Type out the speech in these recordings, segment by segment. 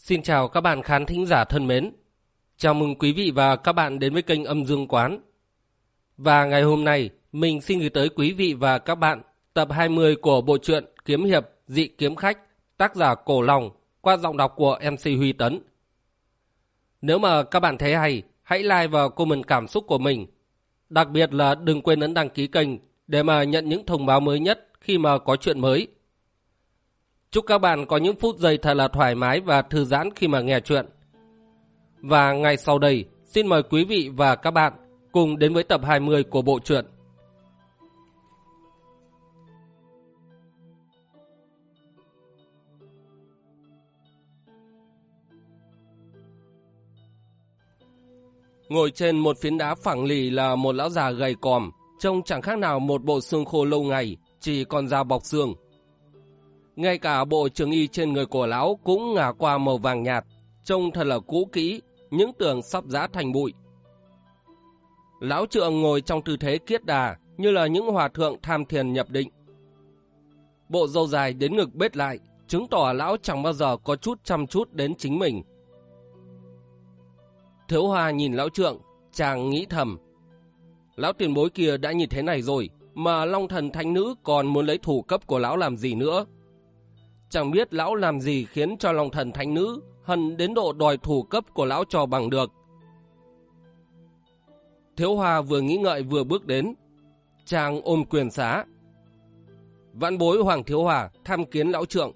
Xin chào các bạn khán thính giả thân mến. Chào mừng quý vị và các bạn đến với kênh Âm Dương Quán. Và ngày hôm nay, mình xin gửi tới quý vị và các bạn tập 20 của bộ truyện Kiếm Hiệp Dị Kiếm Khách, tác giả Cổ Long, qua giọng đọc của MC Huy Tấn. Nếu mà các bạn thấy hay, hãy like và comment cảm xúc của mình. Đặc biệt là đừng quên ấn đăng ký kênh để mà nhận những thông báo mới nhất khi mà có chuyện mới. Chúc các bạn có những phút giây thật là thoải mái và thư giãn khi mà nghe chuyện. Và ngay sau đây, xin mời quý vị và các bạn cùng đến với tập 20 của bộ truyện. Ngồi trên một phiến đá phẳng lì là một lão già gầy còm, trông chẳng khác nào một bộ xương khô lâu ngày, chỉ còn da bọc xương. Ngay cả bộ trường y trên người của lão cũng ngả qua màu vàng nhạt, trông thật là cũ kỹ, những tường sắp rã thành bụi. Lão trượng ngồi trong tư thế kiết đà, như là những hòa thượng tham thiền nhập định. Bộ râu dài đến ngực bết lại, chứng tỏ lão chẳng bao giờ có chút chăm chút đến chính mình. Thiếu Hoa nhìn lão trượng, chàng nghĩ thầm. Lão tiền bối kia đã như thế này rồi, mà Long Thần Thánh Nữ còn muốn lấy thủ cấp của lão làm gì nữa. Chẳng biết lão làm gì khiến cho Long Thần Thánh Nữ hận đến độ đòi thủ cấp của lão cho bằng được. Thiếu Hoa vừa nghĩ ngợi vừa bước đến. Chàng ôm quyền xá. Vãn bối Hoàng Thiếu Hoa tham kiến lão trượng.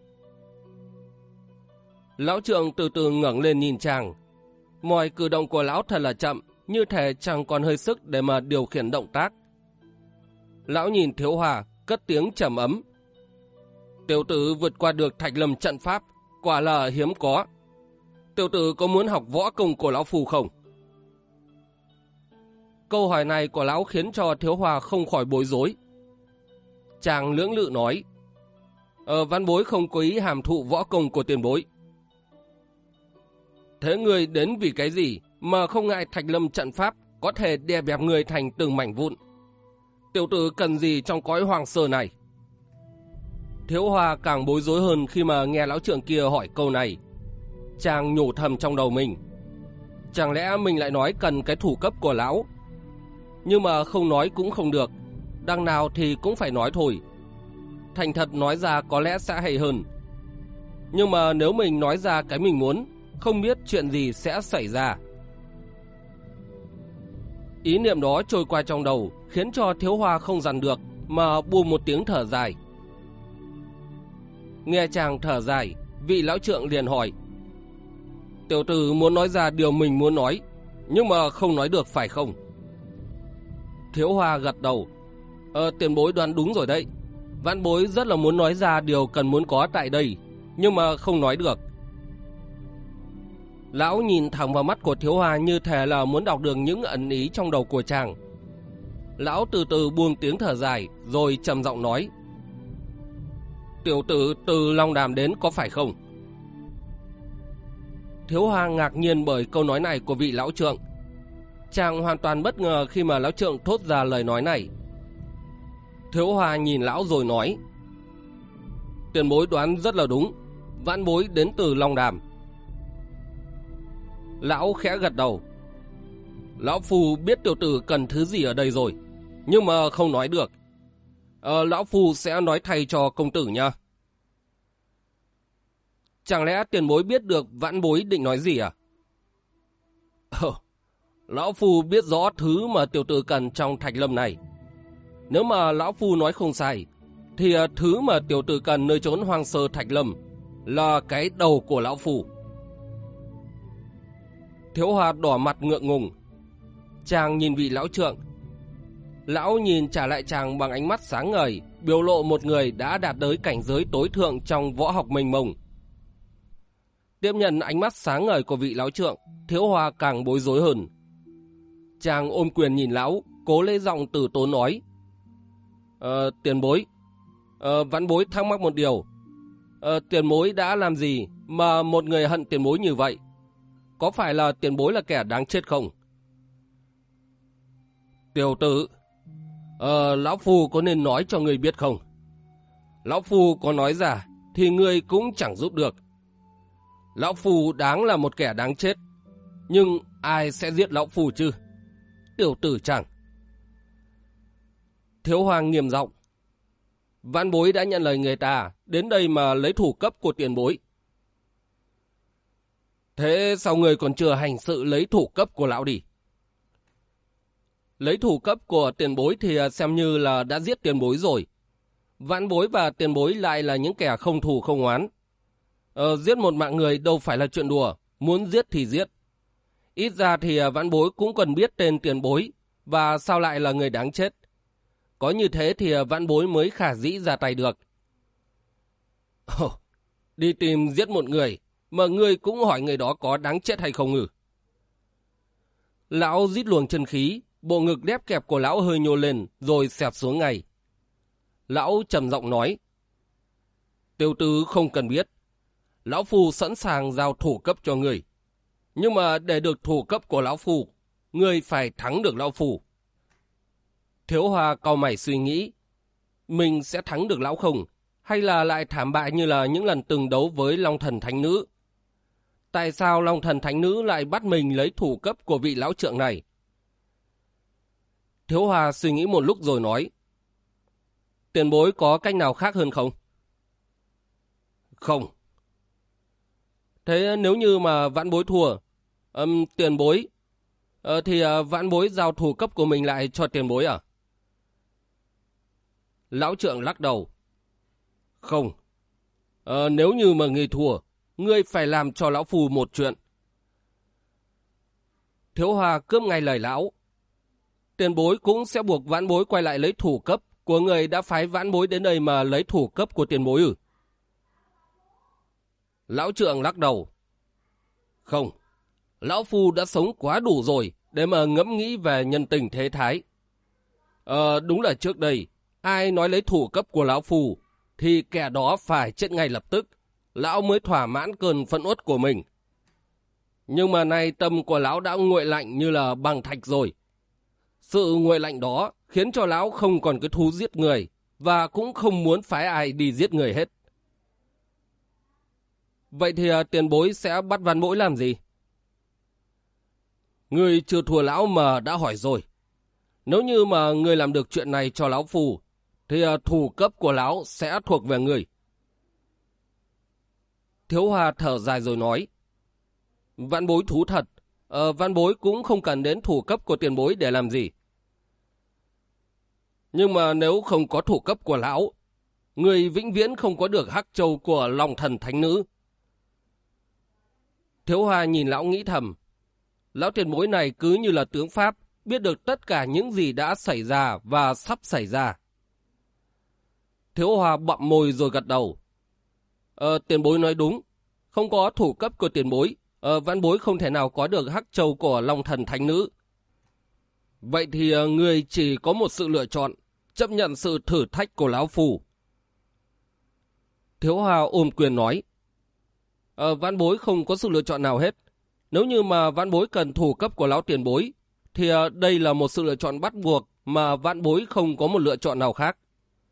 Lão trượng từ từ ngẩng lên nhìn chàng. Mọi cử động của lão thật là chậm, như thể chẳng còn hơi sức để mà điều khiển động tác. Lão nhìn Thiếu Hoa, cất tiếng trầm ấm. Tiểu tử vượt qua được Thạch Lâm trận pháp, quả là hiếm có. Tiểu tử có muốn học võ công của lão phù không? Câu hỏi này của lão khiến cho Thiếu Hoa không khỏi bối rối. Chàng lưỡng lự nói, Văn bối không có ý hàm thụ võ công của tiền bối. Thế người đến vì cái gì mà không ngại Thạch Lâm trận pháp có thể đè bẹp người thành từng mảnh vụn? Tiểu tử cần gì trong cõi hoàng sơ này? Thiếu Hoa càng bối rối hơn khi mà nghe lão trượng kia hỏi câu này. Chàng nhủ thầm trong đầu mình. Chẳng lẽ mình lại nói cần cái thủ cấp của lão? Nhưng mà không nói cũng không được. Đằng nào thì cũng phải nói thôi. Thành thật nói ra có lẽ sẽ hay hơn. Nhưng mà nếu mình nói ra cái mình muốn, không biết chuyện gì sẽ xảy ra. Ý niệm đó trôi qua trong đầu, khiến cho Thiếu Hoa không dằn được, mà buông một tiếng thở dài. Nghe chàng thở dài, vị lão trượng liền hỏi. Tiểu tử muốn nói ra điều mình muốn nói, nhưng mà không nói được phải không? Thiếu Hoa gật đầu. Tiền bối đoán đúng rồi đấy. Vãn bối rất là muốn nói ra điều cần muốn có tại đây, nhưng mà không nói được. Lão nhìn thẳng vào mắt của Thiếu Hoa như thể là muốn đọc được những ẩn ý trong đầu của chàng. Lão từ từ buông tiếng thở dài, rồi trầm giọng nói. Tiểu tử từ Long Đàm đến có phải không? Thiếu Hoa ngạc nhiên bởi câu nói này của vị lão trượng. Chàng hoàn toàn bất ngờ khi mà lão trượng thốt ra lời nói này. Thiếu Hoa nhìn lão rồi nói. Tiền bối đoán rất là đúng. Vãn bối đến từ Long Đàm. Lão khẽ gật đầu. Lão phu biết tiểu tử cần thứ gì ở đây rồi, nhưng mà không nói được. Lão phu sẽ nói thay cho công tử nha. Chẳng lẽ tiền bối biết được vãn bối định nói gì à? Lão phu biết rõ thứ mà tiểu tử cần trong Thạch Lâm này. Nếu mà lão phu nói không sai, thì thứ mà tiểu tử cần nơi chốn hoang sơ Thạch Lâm là cái đầu của lão phu. Thiếu Hoa đỏ mặt ngượng ngùng. Chàng nhìn vị lão trượng. Lão nhìn trả lại chàng bằng ánh mắt sáng ngời, biểu lộ một người đã đạt tới cảnh giới tối thượng trong võ học mênh mông. Tiếp nhận ánh mắt sáng ngời của vị lão trượng, Thiếu Hoa càng bối rối hơn. Chàng ôm quyền nhìn lão, cố lấy giọng từ tốn nói. Tiền bối, vãn bối thắc mắc một điều. Tiền bối đã làm gì mà một người hận tiền bối như vậy? Có phải là tiền bối là kẻ đáng chết không? Tiểu tử, lão phu có nên nói cho người biết không? Lão phu có nói ra thì người cũng chẳng giúp được. Lão Phù đáng là một kẻ đáng chết. Nhưng ai sẽ giết Lão Phù chứ? Tiểu tử chẳng. Thiếu Hoàng nghiêm giọng. Vãn bối đã nhận lời người ta, đến đây mà lấy thủ cấp của tiền bối. Thế sao người còn chưa hành sự lấy thủ cấp của lão đi? Lấy thủ cấp của tiền bối thì xem như là đã giết tiền bối rồi. Vãn bối và tiền bối lại là những kẻ không thù không oán. Giết một mạng người đâu phải là chuyện đùa, muốn giết thì giết. Ít ra thì vãn bối cũng cần biết tên tiền bối, và sao lại là người đáng chết. Có như thế thì vãn bối mới khả dĩ ra tay được. Đi tìm giết một người, mà ngươi cũng hỏi người đó có đáng chết hay không ngừ. Lão rít luồng chân khí, bộ ngực đép kẹp của lão hơi nhô lên rồi xẹp xuống ngay. Lão trầm giọng nói. Tiểu tử không cần biết. Lão Phu sẵn sàng giao thủ cấp cho người. Nhưng mà để được thủ cấp của Lão Phu, người phải thắng được Lão Phu. Thiếu Hoa cau mày suy nghĩ. Mình sẽ thắng được lão không? Hay là lại thảm bại như là những lần từng đấu với Long Thần Thánh Nữ? Tại sao Long Thần Thánh Nữ lại bắt mình lấy thủ cấp của vị lão trượng này? Thiếu Hoa suy nghĩ một lúc rồi nói. Tiền bối có cách nào khác hơn không? Không. Thế nếu như mà vãn bối thua, tiền bối, thì vãn bối giao thủ cấp của mình lại cho tiền bối à? Lão trượng lắc đầu. Không. Nếu như mà ngươi thua, ngươi phải làm cho lão Phù một chuyện. Thiếu Hoa cướp ngay lời lão. Tiền bối cũng sẽ buộc vãn bối quay lại lấy thủ cấp của người đã phái vãn bối đến đây mà lấy thủ cấp của tiền bối ư? Lão trượng lắc đầu. Không. Lão Phu đã sống quá đủ rồi để mà ngẫm nghĩ về nhân tình thế thái. Đúng là trước đây, ai nói lấy thủ cấp của Lão Phu, thì kẻ đó phải chết ngay lập tức. Lão mới thỏa mãn cơn phẫn uất của mình. Nhưng mà nay tâm của Lão đã nguội lạnh như là bằng thạch rồi. Sự nguội lạnh đó khiến cho Lão không còn cái thú giết người, và cũng không muốn phái ai đi giết người hết. Vậy thì tiền bối sẽ bắt vãn bối làm gì? Ngươi chưa thua lão mà đã hỏi rồi. Nếu như mà ngươi làm được chuyện này cho Lão Phù, thì thủ cấp của lão sẽ thuộc về ngươi. Thiếu Hoa thở dài rồi nói. Vãn bối thú thật, vãn bối cũng không cần đến thủ cấp của tiền bối để làm gì. Nhưng mà nếu không có thủ cấp của lão, người vĩnh viễn không có được hắc châu của Long Thần Thánh Nữ. Thiếu Hoa nhìn lão nghĩ thầm. Lão tiền bối này cứ như là tướng Pháp, biết được tất cả những gì đã xảy ra và sắp xảy ra. Thiếu Hoa bặm môi rồi gật đầu. Tiền bối nói đúng. Không có thủ cấp của tiền bối, vãn bối không thể nào có được hắc châu của Long Thần Thánh Nữ. Vậy thì người chỉ có một sự lựa chọn, chấp nhận sự thử thách của Lão Phù. Thiếu Hoa ôm quyền nói. Vãn bối không có sự lựa chọn nào hết. Nếu như mà vãn bối cần thủ cấp của lão tiền bối, thì đây là một sự lựa chọn bắt buộc mà vãn bối không có một lựa chọn nào khác.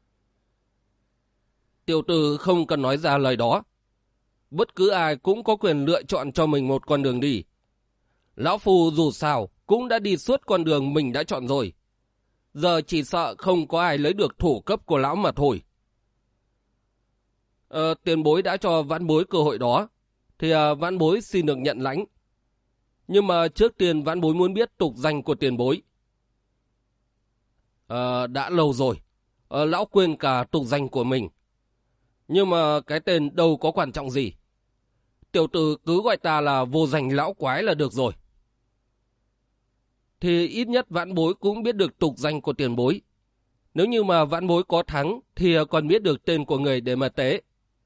Tiểu tử không cần nói ra lời đó. Bất cứ ai cũng có quyền lựa chọn cho mình một con đường đi. Lão Phù dù sao cũng đã đi suốt con đường mình đã chọn rồi. Giờ chỉ sợ không có ai lấy được thủ cấp của lão mà thôi. Tiền bối đã cho vãn bối cơ hội đó, thì vãn bối xin được nhận lãnh. Nhưng mà trước tiên vãn bối muốn biết tục danh của tiền bối. Đã lâu rồi, lão quên cả tục danh của mình. Nhưng mà cái tên đâu có quan trọng gì. Tiểu tử cứ gọi ta là vô danh lão quái là được rồi. Thì ít nhất vãn bối cũng biết được tục danh của tiền bối. Nếu như mà vãn bối có thắng thì còn biết được tên của người để mà tế.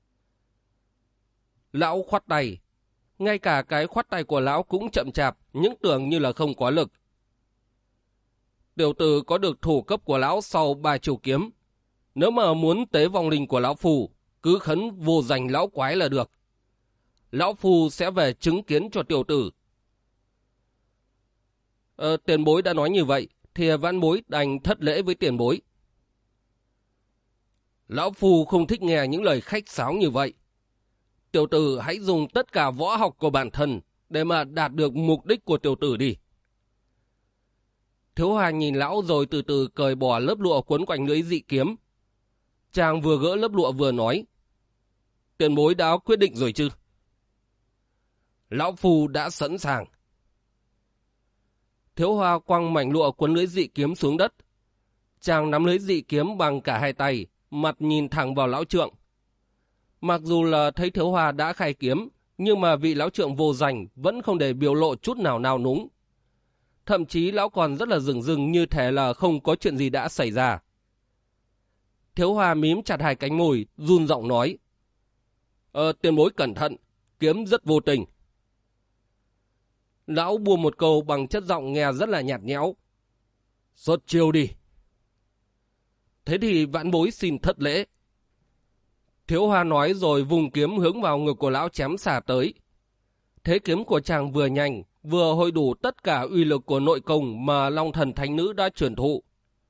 Lão khoát tay. Ngay cả cái khoát tay của lão cũng chậm chạp, những tưởng như là không có lực. Tiểu tử có được thủ cấp của lão sau 3 chiêu kiếm. Nếu mà muốn tế vong linh của lão Phù, cứ khấn vô danh lão quái là được. Lão Phù sẽ về chứng kiến cho tiểu tử. Tiền bối đã nói như vậy, thì vãn bối đành thất lễ với tiền bối. Lão Phù không thích nghe những lời khách sáo như vậy. Tiểu tử hãy dùng tất cả võ học của bản thân để mà đạt được mục đích của tiểu tử đi. Thiếu Hòa nhìn lão rồi từ từ cởi bỏ lớp lụa quấn quanh lưỡi dị kiếm. Chàng vừa gỡ lớp lụa vừa nói: Tiền bối đã quyết định rồi chứ? Lão phu đã sẵn sàng. Thiếu Hòa quăng mảnh lụa quấn lưỡi dị kiếm xuống đất. Chàng nắm lưỡi dị kiếm bằng cả hai tay, mặt nhìn thẳng vào lão trượng. Mặc dù là thấy Thiếu Hòa đã khai kiếm, nhưng mà vị lão trượng vô danh vẫn không để biểu lộ chút nào nao núng. Thậm chí lão còn rất là rừng rừng, như thể là không có chuyện gì đã xảy ra. Thiếu Hòa mím chặt hai cánh môi, run giọng nói: Tiền bối cẩn thận, kiếm rất vô tình. Lão buông một câu bằng chất giọng nghe rất là nhạt nhẽo: Xuất chiêu đi. Thế thì vãn bối xin thất lễ. Thiếu Hòa nói rồi vùng kiếm hướng vào ngực của lão chém xả tới. Thế kiếm của chàng vừa nhanh, vừa hội đủ tất cả uy lực của nội công mà Long Thần Thánh Nữ đã truyền thụ.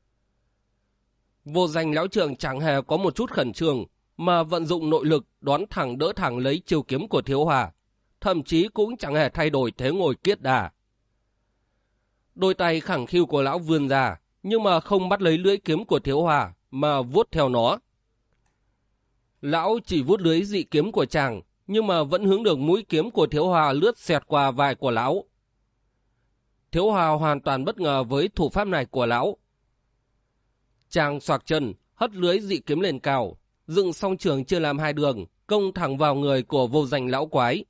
Vô danh lão trượng chẳng hề có một chút khẩn trương, mà vận dụng nội lực đón thẳng đỡ thẳng lấy chiêu kiếm của Thiếu Hòa, thậm chí cũng chẳng hề thay đổi thế ngồi kiết đà. Đôi tay khẳng khiu của lão vươn ra, nhưng mà không bắt lấy lưỡi kiếm của Thiếu Hòa, mà vuốt theo nó. Lão chỉ vuốt lưới dị kiếm của chàng, nhưng mà vẫn hướng được mũi kiếm của Thiếu Hòa lướt xẹt qua vai của lão. Thiếu Hòa hoàn toàn bất ngờ với thủ pháp này của lão. Chàng xoạc chân, hất lưới dị kiếm lên cao, dựng song trường chia làm hai đường, công thẳng vào người của vô danh lão quái.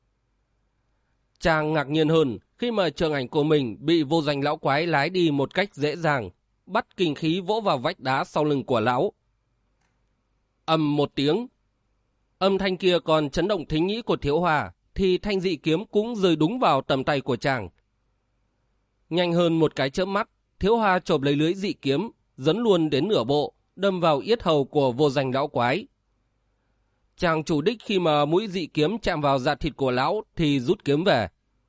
Chàng ngạc nhiên hơn khi mà trường ảnh của mình bị vô danh lão quái lái đi một cách dễ dàng, bắt kinh khí vỗ vào vách đá sau lưng của lão. Ầm một tiếng. Âm thanh kia còn chấn động thính nhĩ của Thiếu Hòa, thì thanh dị kiếm cũng rơi đúng vào tầm tay của chàng. Nhanh hơn một cái chớp mắt, Thiếu Hòa chộp lấy lưới dị kiếm, dấn luôn đến nửa bộ, đâm vào yết hầu của vô danh lão quái. Chàng chủ đích khi mà mũi dị kiếm chạm vào dạ thịt của lão thì rút kiếm về.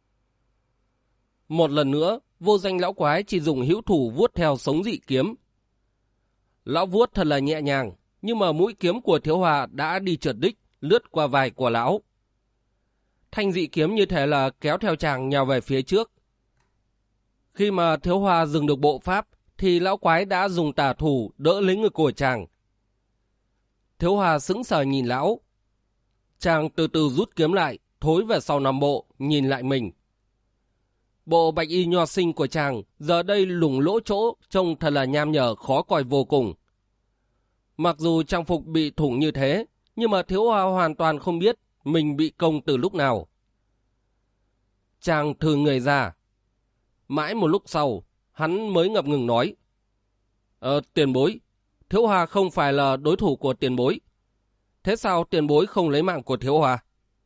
Một lần nữa, vô danh lão quái chỉ dùng hữu thủ vuốt theo sống dị kiếm. Lão vuốt thật là nhẹ nhàng, nhưng mà mũi kiếm của Thiếu Hòa đã đi trượt đích, lướt qua vai của lão. Thanh dị kiếm như thể là kéo theo chàng nhào về phía trước. Khi mà Thiếu Hòa dừng được bộ pháp, thì lão quái đã dùng tà thủ đỡ lấy ngực của chàng. Thiếu Hòa sững sờ nhìn lão. Chàng từ từ rút kiếm lại, thối về sau nằm bộ, nhìn lại mình. Bộ bạch y nho sinh của chàng giờ đây lủng lỗ chỗ, trông thật là nham nhở khó coi vô cùng. Mặc dù trang phục bị thủng như thế, nhưng mà Thiếu Hòa hoàn toàn không biết mình bị công từ lúc nào. Chàng thừ người ra. Mãi một lúc sau, hắn mới ngập ngừng nói: Tiền bối, Thiếu Hòa không phải là đối thủ của tiền bối. Thế sao tiền bối không lấy mạng của Thiếu Hòa?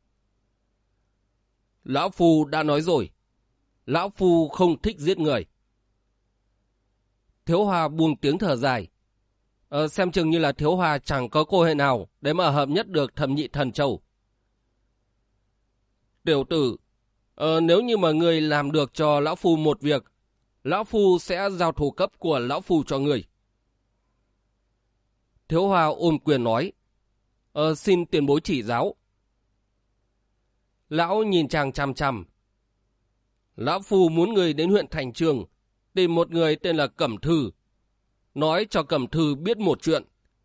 Lão Phu đã nói rồi, Lão Phu không thích giết người. Thiếu Hòa buông tiếng thở dài. Xem chừng như là Thiếu Hòa chẳng có cơ hội nào để mà hợp nhất được Thẩm Nhị Thần Châu. Tiểu tử, nếu như mà người làm được cho Lão Phu một việc, Lão Phu sẽ giao thủ cấp của Lão Phu cho người. Thiếu Hòa ôm quyền nói: Xin tiền bối chỉ giáo. Lão nhìn chàng chằm chằm. Lão Phu muốn người đến huyện Thành Trường, tìm một người tên là Cẩm Thư, nói cho Cẩm Thư biết một chuyện.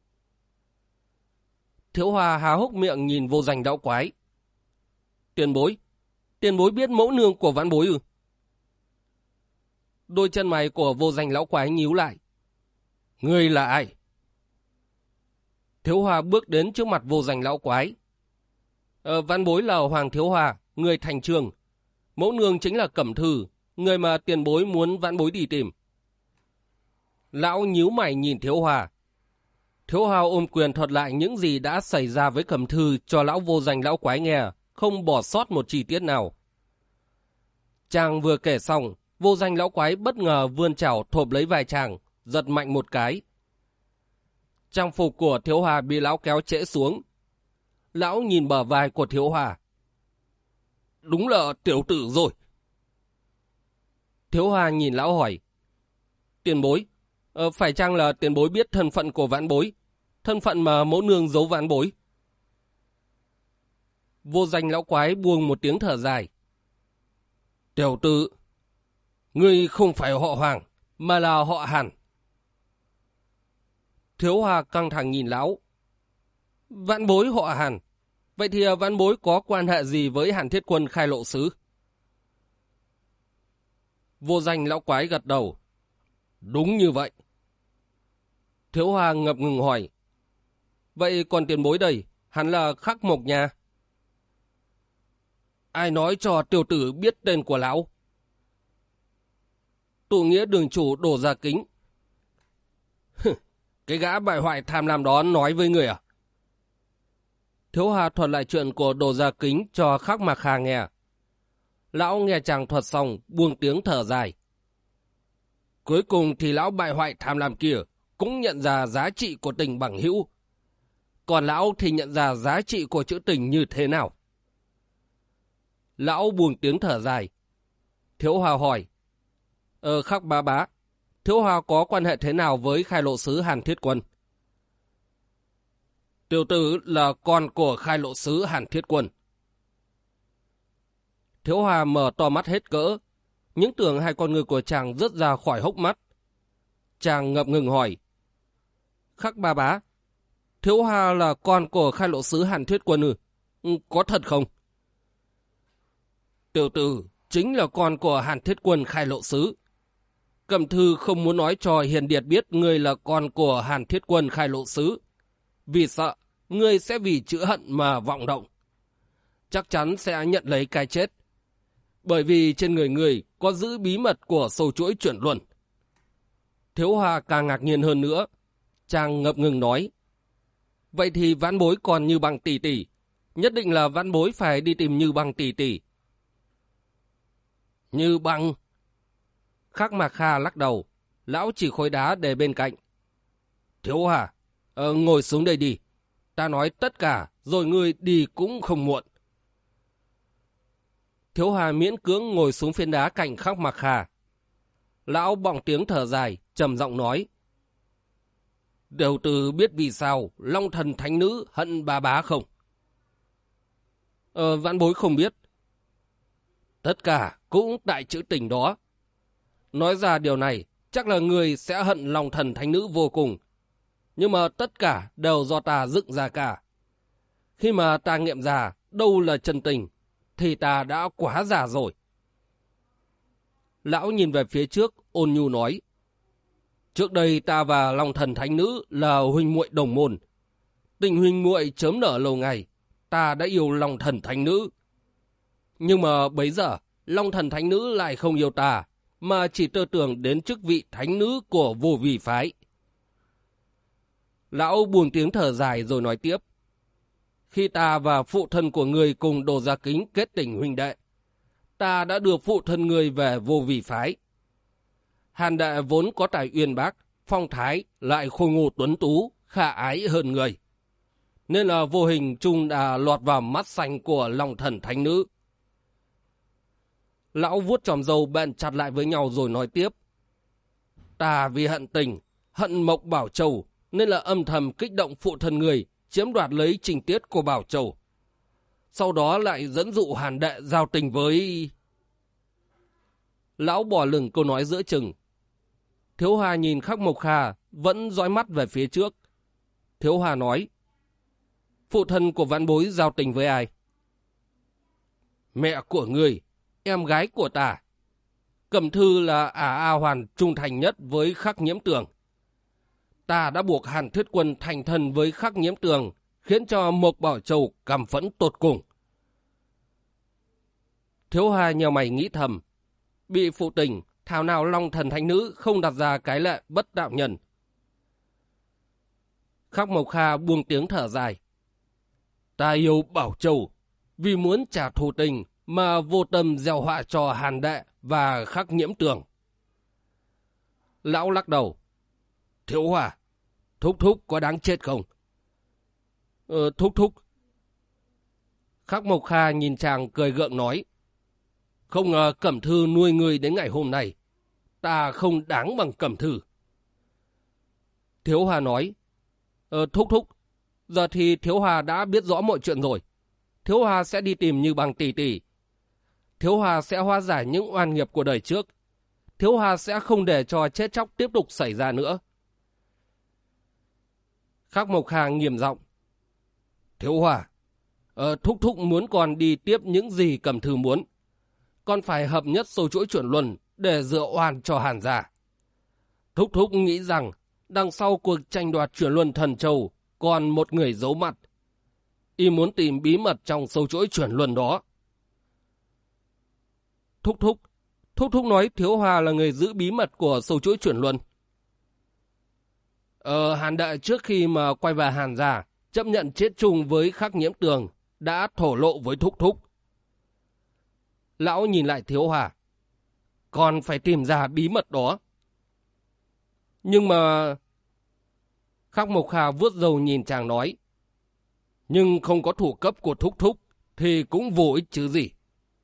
Thiếu Hòa há hốc miệng nhìn vô danh lão quái. Tiền bối biết mẫu nương của vãn bối ư? Đôi chân mày của vô danh lão quái nhíu lại. Ngươi là ai? Thiếu Hòa bước đến trước mặt vô danh lão quái. Vãn bối là Hoàng Thiếu Hòa, người Thành Trường. Mẫu nương chính là Cẩm Thư, người mà tiền bối muốn vãn bối đi tìm. Lão nhíu mày nhìn Thiếu Hòa. Thiếu Hòa ôm quyền thuật lại những gì đã xảy ra với Cẩm Thư cho lão vô danh lão quái nghe, không bỏ sót một chi tiết nào. Chàng vừa kể xong, vô danh lão quái bất ngờ vươn chảo thộp lấy vai chàng, giật mạnh một cái. Trang phục của Thiếu Hòa bị lão kéo trễ xuống. Lão nhìn bờ vai của Thiếu Hòa. Đúng là tiểu tử rồi. Thiếu Hòa nhìn lão hỏi: Tiền bối, phải chăng là tiền bối biết thân phận của vãn bối, thân phận mà mẫu nương giấu vãn bối? Vô Danh lão quái buông một tiếng thở dài. Tiểu tử, ngươi không phải họ Hoàng, mà là họ Hàn. Thiếu Hòa căng thẳng nhìn lão. Vãn bối họ Hàn, vậy thì vãn bối có quan hệ gì với Hàn Thiết Quân khai lộ sứ? Vô Danh lão quái gật đầu. Đúng như vậy. Thiếu Hòa ngập ngừng hỏi. Vậy còn tiền bối đây, hắn là Khắc Mộc nhà? Ai nói cho tiểu tử biết tên của lão? Tụ nghĩa đường chủ Đồ Gia Kính. Cái gã bại hoại tham lam đó nói với người à? Thiếu Hà thuật lại chuyện của Đồ Gia Kính cho Khắc Mạc Hà nghe. Lão nghe chàng thuật xong buông tiếng thở dài. Cuối cùng thì lão bại hoại tham lam kia cũng nhận ra giá trị của tình bằng hữu. Còn lão thì nhận ra giá trị của chữ tình như thế nào? Lão buông tiếng thở dài. Thiếu Hòa hỏi. Khắc bá bá, Thiếu Hòa có quan hệ thế nào với khai lộ sứ Hàn Thiết Quân? Tiểu tử là con của khai lộ sứ Hàn Thiết Quân. Thiếu Hòa mở to mắt hết cỡ, những tưởng hai con người của chàng rớt ra khỏi hốc mắt. Chàng ngập ngừng hỏi. Khắc bá bá, Thiếu Hòa là con của khai lộ sứ Hàn Thiết Quân ư? Có thật không? Tiểu tử chính là con của Hàn Thiết Quân khai lộ sứ. Cẩm thư không muốn nói cho Hiền Điệt biết ngươi là con của Hàn Thiết Quân khai lộ sứ, vì sợ ngươi sẽ vì chữ hận mà vọng động. Chắc chắn sẽ nhận lấy cái chết, bởi vì trên người ngươi có giữ bí mật của sâu chuỗi chuyển luân. Thiếu Hòa càng ngạc nhiên hơn nữa. Chàng ngập ngừng nói. Vậy thì vãn bối còn Như Băng tỷ tỷ, nhất định là vãn bối phải đi tìm Như Băng tỷ tỷ. Như Băng? Khắc Mạc Kha lắc đầu. Lão chỉ khối đá để bên cạnh. Thiếu Hà, ngồi xuống đây đi. Ta nói tất cả rồi ngươi đi cũng không muộn. Thiếu Hà miễn cưỡng ngồi xuống phiến đá cạnh Khắc Mạc Kha. Lão bọng tiếng thở dài, trầm giọng nói. Đều từ biết vì sao Long Thần Thánh Nữ hận bà bá không? Vãn bối không biết. Tất cả cũng tại chữ tình đó. Nói ra điều này, chắc là người sẽ hận Long Thần Thánh Nữ vô cùng. Nhưng mà tất cả đều do ta dựng ra cả. Khi mà ta nghiệm ra đâu là chân tình, thì ta đã quá già rồi. Lão nhìn về phía trước, ôn nhu nói. Trước đây ta và Long Thần Thánh Nữ là huynh muội đồng môn. Tình huynh muội chớm nở lâu ngày, ta đã yêu Long Thần Thánh Nữ. Nhưng mà bấy giờ, Long Thần Thánh Nữ lại không yêu ta, mà chỉ tơ tưởng đến chức vị thánh nữ của Vô Vi phái. Lão buông tiếng thở dài rồi nói tiếp. Khi ta và phụ thân của người cùng Đồ Gia Kính kết tình huynh đệ, ta đã đưa phụ thân người về Vô Vi phái. Hàn đệ vốn có tài uyên bác, phong thái lại khôi ngô tuấn tú, khả ái hơn người, nên là vô hình chung đã lọt vào mắt xanh của Long Thần Thánh Nữ. Lão vuốt chòm râu bèn chặt lại với nhau rồi nói tiếp. Ta vì hận tình, hận Mộc Bảo Châu, nên là âm thầm kích động phụ thân người, chiếm đoạt lấy tình tiết của Bảo Châu. Sau đó lại dẫn dụ Hàn đệ giao tình với... Lão bỏ lửng câu nói giữa chừng. Thiếu Hà nhìn Khắc Mộc Kha, vẫn dõi mắt về phía trước. Thiếu Hà nói. Phụ thân của vãn bối giao tình với ai? Mẹ của người, em gái của ta. Cẩm thư là A Hoàn trung thành nhất với Khắc Nhiễm Tường. Ta đã buộc Hàn Thiết Quân thành thân với Khắc Nhiễm Tường, khiến cho Mộc Bảo Châu căm phẫn tột cùng. Thiếu Hà nhờ mày nghĩ thầm. Bị phụ tình, thảo nào Long Thần Thánh Nữ không đặt ra cái lệ bất đạo nhân. Khắc Mộc Kha buông tiếng thở dài. Ta yêu Bảo Châu, vì muốn trả thù tình mà vô tâm gieo họa cho Hàn đệ và Khắc Nhiễm Tường. Lão lắc đầu. Thiếu Hòa, thúc thúc có đáng chết không? Thúc thúc. Khắc Mộc Kha nhìn chàng cười gượng nói. Không ngờ Cẩm Thư nuôi người đến ngày hôm nay. Ta không đáng bằng Cẩm Thư. Thiếu Hòa nói. Thúc thúc, giờ thì Thiếu Hòa đã biết rõ mọi chuyện rồi. Thiếu Hòa sẽ đi tìm Như Bằng tỷ tỷ. Thiếu Hòa sẽ hóa giải những oan nghiệp của đời trước. Thiếu Hòa sẽ không để cho chết chóc tiếp tục xảy ra nữa. Khắc Mộc Hà nghiêm giọng. Thiếu Hòa, Thúc Thúc muốn con đi tiếp những gì Cẩm Thư muốn. Con phải hợp nhất sâu chuỗi chuyển luân để dựa oan cho Hàn gia. Thúc Thúc nghĩ rằng đằng sau cuộc tranh đoạt chuyển luân Thần Châu còn một người giấu mặt. Y muốn tìm bí mật trong sâu chuỗi chuyển luân đó. Thúc Thúc nói Thiếu Hòa là người giữ bí mật của sâu chuỗi chuyển luân. Hàn Đại trước khi mà quay về Hàn gia, chấp nhận chết chung với Khắc Nhiễm Tường, đã thổ lộ với Thúc. Lão nhìn lại Thiếu Hòa. Còn phải tìm ra bí mật đó. Nhưng mà... Khắc Mộc Hà vuốt râu nhìn chàng nói. Nhưng không có thủ cấp của Thúc thì cũng vô ích chứ gì.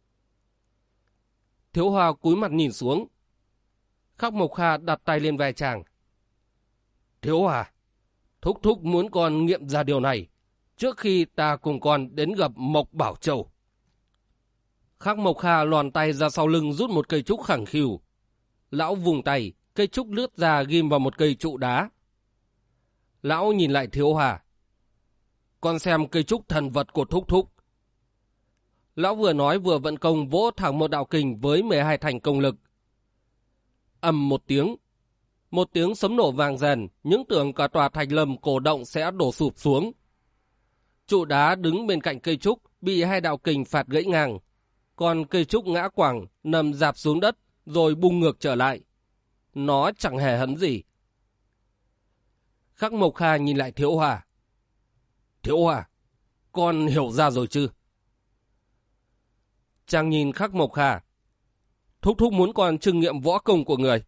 Thiếu Hòa cúi mặt nhìn xuống. Khắc Mộc Hà đặt tay lên vai chàng. Thiếu Hòa, Thúc muốn con nghiệm ra điều này trước khi ta cùng con đến gặp Mộc Bảo Châu. Khắc Mộc Hà lòn tay ra sau lưng rút một cây trúc khẳng khiu. Lão vùng tay, cây trúc lướt ra ghim vào một cây trụ đá. Lão nhìn lại Thiếu Hòa. Con xem cây trúc thần vật của Thúc. Lão vừa nói vừa vận công vỗ thẳng một đạo kình với 12 thành công lực. Ầm một tiếng sấm nổ vang rền, những tưởng cả tòa Thạch Lâm cổ động sẽ đổ sụp xuống. Trụ đá đứng bên cạnh cây trúc bị hai đạo kình phạt gãy ngang, còn cây trúc ngã quẳng nằm rạp xuống đất rồi bung ngược trở lại. Nó chẳng hề hấn gì. Khắc Mộc Hà nhìn lại Thiếu Hòa. Thiếu Hòa, con hiểu ra rồi chứ? Chàng nhìn Khắc Mộc Hà. Thúc muốn con trưng nghiệm võ công của người.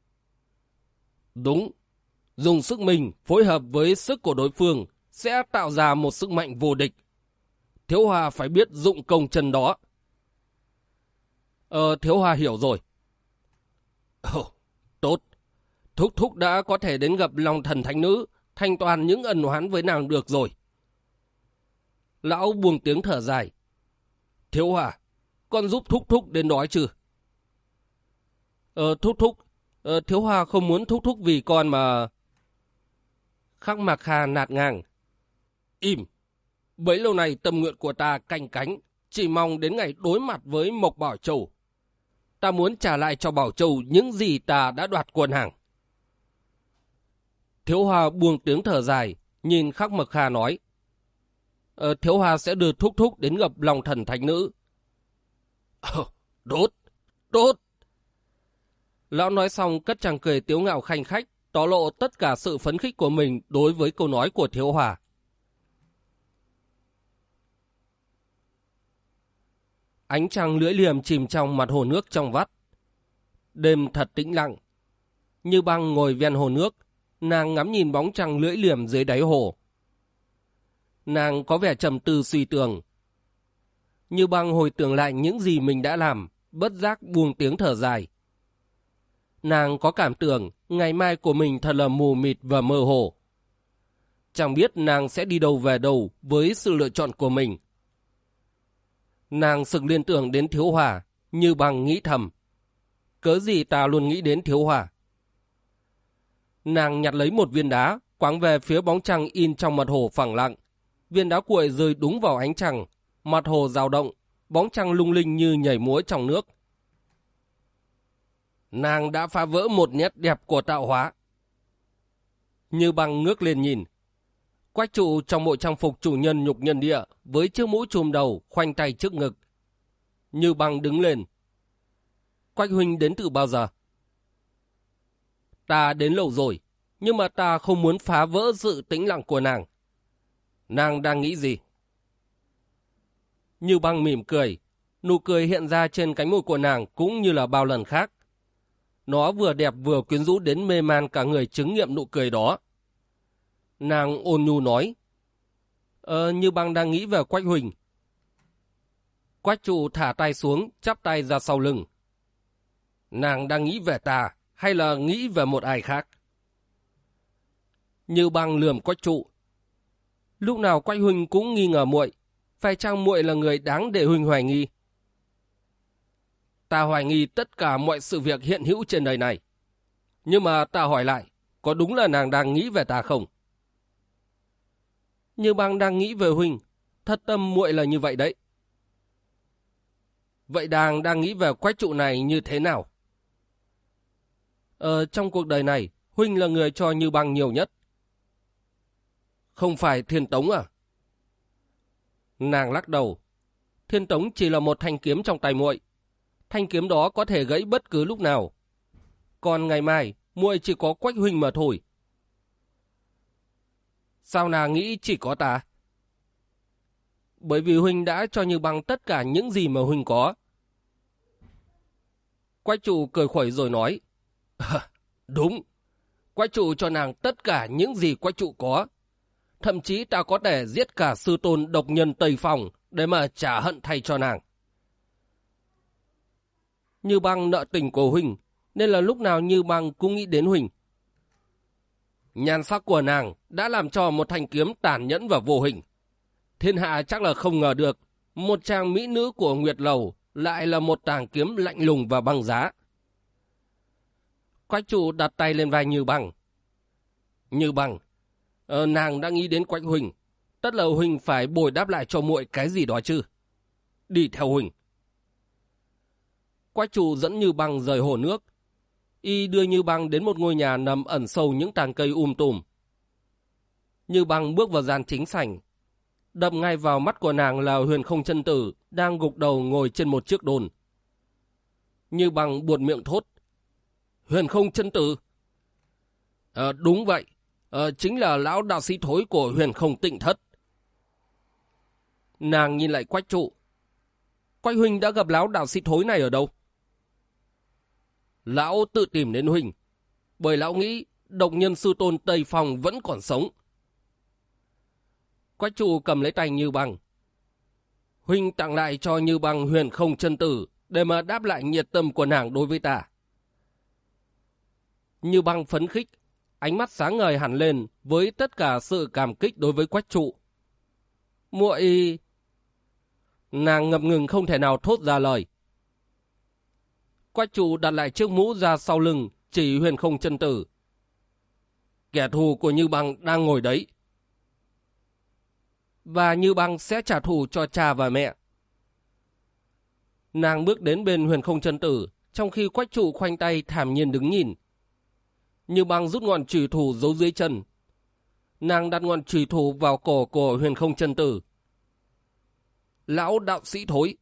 Đúng, dùng sức mình phối hợp với sức của đối phương sẽ tạo ra một sức mạnh vô địch. Thiếu Hòa phải biết dụng công chân đó. Thiếu Hòa hiểu rồi. Tốt. Thúc đã có thể đến gặp Long Thần Thánh Nữ, thanh toàn những ân oán với nàng được rồi. Lão buông tiếng thở dài. Thiếu Hòa, con giúp Thúc đến đó chứ? Thiếu Hòa không muốn Thúc vì con mà... Khắc Mạc Hà nạt ngang. Im! Bấy lâu nay tâm nguyện của ta canh cánh, chỉ mong đến ngày đối mặt với Mộc Bảo Châu. Ta muốn trả lại cho Bảo Châu những gì ta đã đoạt quần hàng. Thiếu Hòa buông tiếng thở dài, nhìn Khắc Mạc Hà nói. Thiếu Hòa sẽ đưa Thúc đến gặp Long Thần Thánh Nữ. Tốt! Lão nói xong cất chàng cười tiếu ngạo khanh khách, tỏ lộ tất cả sự phấn khích của mình đối với câu nói của Thiếu Hòa. Ánh trăng lưỡi liềm chìm trong mặt hồ nước trong vắt. Đêm thật tĩnh lặng. Như Băng ngồi ven hồ nước, nàng ngắm nhìn bóng trăng lưỡi liềm dưới đáy hồ. Nàng có vẻ trầm tư suy tưởng. Như Băng hồi tưởng lại những gì mình đã làm, bất giác buông tiếng thở dài. Nàng có cảm tưởng ngày mai của mình thật là mù mịt và mơ hồ. Chẳng biết nàng sẽ đi đâu về đâu với sự lựa chọn của mình. Nàng sực liên tưởng đến Thiếu Hòa, Như Băng nghĩ thầm. Cớ gì ta luôn nghĩ đến Thiếu Hòa? Nàng nhặt lấy một viên đá, quáng về phía bóng trăng in trong mặt hồ phẳng lặng. Viên đá cuội rơi đúng vào ánh trăng, mặt hồ dao động, bóng trăng lung linh như nhảy múa trong nước. Nàng đã phá vỡ một nét đẹp của tạo hóa. Như Băng ngước lên nhìn. Quách Trụ trong bộ trang phục chủ nhân nhục nhân địa với chiếc mũ trùm đầu khoanh tay trước ngực. Như Băng đứng lên. Quách huynh đến từ bao giờ? Ta đến lâu rồi, nhưng mà ta không muốn phá vỡ sự tĩnh lặng của nàng. Nàng đang nghĩ gì? Như Băng mỉm cười. Nụ cười hiện ra trên cánh môi của nàng cũng như là bao lần khác. Nó vừa đẹp vừa quyến rũ đến mê man cả người chứng nghiệm nụ cười đó. Nàng ôn nhu nói. Như Băng đang nghĩ về Quách huynh. Quách Trụ thả tay xuống, chắp tay ra sau lưng. Nàng đang nghĩ về ta hay là nghĩ về một ai khác? Như Băng lườm Quách Trụ. Lúc nào Quách huynh cũng nghi ngờ muội, phải chăng muội là người đáng để huynh hoài nghi? Ta hoài nghi tất cả mọi sự việc hiện hữu trên đời này. Nhưng mà ta hỏi lại, có đúng là nàng đang nghĩ về ta không? Như Băng đang nghĩ về huynh, thật tâm muội là như vậy đấy. Vậy nàng đang nghĩ về quách trụ này như thế nào? Trong cuộc đời này, huynh là người cho Như Băng nhiều nhất. Không phải Thiên Tống à? Nàng lắc đầu. Thiên Tống chỉ là một thanh kiếm trong tay muội. Thanh kiếm đó có thể gãy bất cứ lúc nào. Còn ngày mai, muội chỉ có quách huynh mà thôi. Sao nàng nghĩ chỉ có ta? Bởi vì huynh đã cho Như Băng tất cả những gì mà huynh có. Quách trụ cười khuẩy rồi nói. Đúng, quách trụ cho nàng tất cả những gì quách trụ có. Thậm chí ta có thể giết cả sư tôn độc nhân Tây Phong để mà trả hận thay cho nàng. Như Băng nợ tình của huynh, nên là lúc nào Như Băng cũng nghĩ đến huynh. Nhan sắc của nàng đã làm cho một thanh kiếm tàn nhẫn và vô hình. Thiên hạ chắc là không ngờ được, một chàng mỹ nữ của Nguyệt Lầu lại là một tàng kiếm lạnh lùng và băng giá. Quách trụ đặt tay lên vai Như Băng. Như Băng, nàng đã nghĩ đến quách huynh, tất là huynh phải bồi đáp lại cho muội cái gì đó chứ. Đi theo huynh. Quách trụ dẫn Như Băng rời hồ nước. Y đưa Như Băng đến một ngôi nhà nằm ẩn sâu những tàng cây tùm. Như Băng bước vào gian chính sảnh. Đập ngay vào mắt của nàng là Huyền Không Chân Tử đang gục đầu ngồi trên một chiếc đồn. Như Băng buột miệng thốt. Huyền Không Chân Tử. Đúng vậy, chính là lão đạo sĩ thối của Huyền Không Tịnh Thất. Nàng nhìn lại Quách trụ. Quách huynh đã gặp lão đạo sĩ thối này ở đâu? Lão tự tìm đến huynh, bởi lão nghĩ độc nhân sư tôn Tây Phong vẫn còn sống. Quách trụ cầm lấy tay Như Băng. Huynh tặng lại cho Như Băng Huyền Không Chân Tử để mà đáp lại nhiệt tâm của nàng đối với ta. Như Băng phấn khích, ánh mắt sáng ngời hẳn lên với tất cả sự cảm kích đối với Quách trụ. Muội... Nàng ngập ngừng không thể nào thốt ra lời. Quách trụ đặt lại chiếc mũ ra sau lưng, chỉ Huyền Không Chân Tử. Kẻ thù của Như Băng đang ngồi đấy. Và Như Băng sẽ trả thù cho cha và mẹ. Nàng bước đến bên Huyền Không Chân Tử, trong khi Quách trụ khoanh tay thản nhiên đứng nhìn. Như Băng rút ngọn chùy thủ giấu dưới chân. Nàng đặt ngọn chùy thủ vào cổ của Huyền Không Chân Tử. Lão đạo sĩ thối.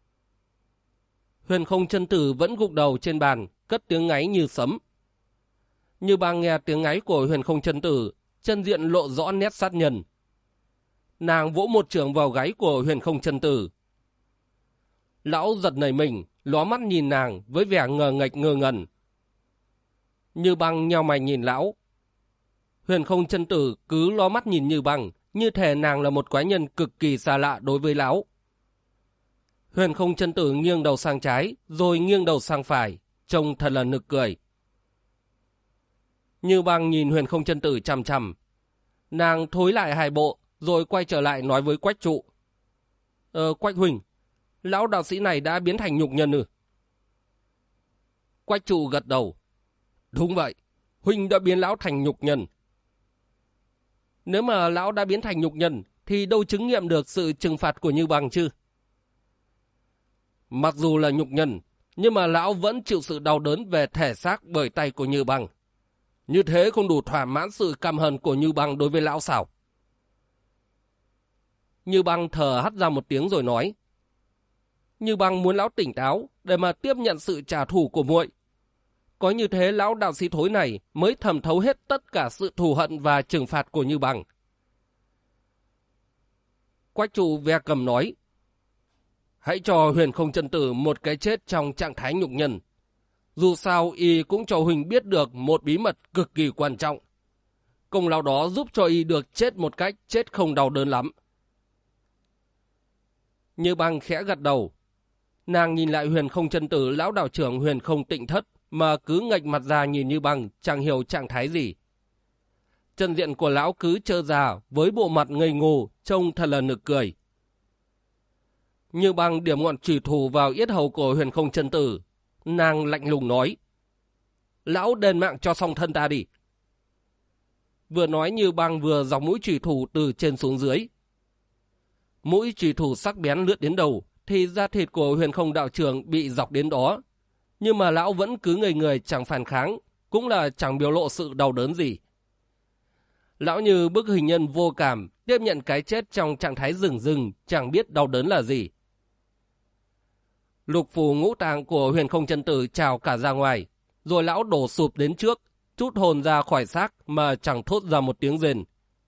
Huyền Không Chân Tử vẫn gục đầu trên bàn, cất tiếng ngáy như sấm. Như Băng nghe tiếng ngáy của Huyền Không Chân Tử, chân diện lộ rõ nét sát nhân. Nàng vỗ một chưởng vào gáy của Huyền Không Chân Tử. Lão giật nảy mình, ló mắt nhìn nàng với vẻ ngờ nghệch ngơ ngẩn. Như Băng nheo mày nhìn lão. Huyền Không Chân Tử cứ ló mắt nhìn Như Băng, như thể nàng là một quái nhân cực kỳ xa lạ đối với lão. Huyền Không Chân Tử nghiêng đầu sang trái, rồi nghiêng đầu sang phải, trông thật là nực cười. Như Băng nhìn Huyền Không Chân Tử chằm chằm. Nàng thối lại hai bộ, rồi quay trở lại nói với Quách trụ. Quách huynh, lão đạo sĩ này đã biến thành nhục nhân ư? Quách trụ gật đầu. Đúng vậy, huynh đã biến lão thành nhục nhân. Nếu mà lão đã biến thành nhục nhân, thì đâu chứng nghiệm được sự trừng phạt của Như Băng chứ? Mặc dù là nhục nhân, nhưng mà lão vẫn chịu sự đau đớn về thể xác bởi tay của Như Băng. Như thế không đủ thỏa mãn sự căm hận của Như Băng đối với lão sao? Như Băng thở hắt ra một tiếng rồi nói. Như Băng muốn lão tỉnh táo để mà tiếp nhận sự trả thù của muội. Có như thế lão đạo sĩ thối này mới thẩm thấu hết tất cả sự thù hận và trừng phạt của Như Băng. Quách trụ ve cầm nói. Hãy cho Huyền Không Chân Tử một cái chết trong trạng thái nhục nhân. Dù sao y cũng cho huynh biết được một bí mật cực kỳ quan trọng. Công lao đó giúp cho y được chết một cách chết không đau đớn lắm. Như Băng khẽ gật đầu. Nàng nhìn lại Huyền Không Chân Tử lão đạo trưởng Huyền Không Tịnh Thất mà cứ ngạch mặt ra nhìn Như Băng chẳng hiểu trạng thái gì. Chân diện của lão cứ trơ ra với bộ mặt ngây ngô trông thật là nực cười. Như Băng điểm ngọn chủy thủ vào yết hầu của Huyền Không Chân Tử. Nàng lạnh lùng nói: Lão đền mạng cho xong thân ta đi. Vừa nói Như Băng vừa dọc mũi chủy thủ từ trên xuống dưới. Mũi chủy thủ sắc bén lướt đến đầu, thì da thịt của Huyền Không đạo trưởng bị dọc đến đó. Nhưng mà lão vẫn cứ ngây người chẳng phản kháng, cũng là chẳng biểu lộ sự đau đớn gì. Lão như bức hình nhân vô cảm, tiếp nhận cái chết trong trạng thái rừng rừng, chẳng biết đau đớn là gì. Lục phủ ngũ tạng của Huyền Không Chân Tử trào cả ra ngoài, rồi lão đổ sụp đến trước, trút hồn ra khỏi xác mà chẳng thốt ra một tiếng rền.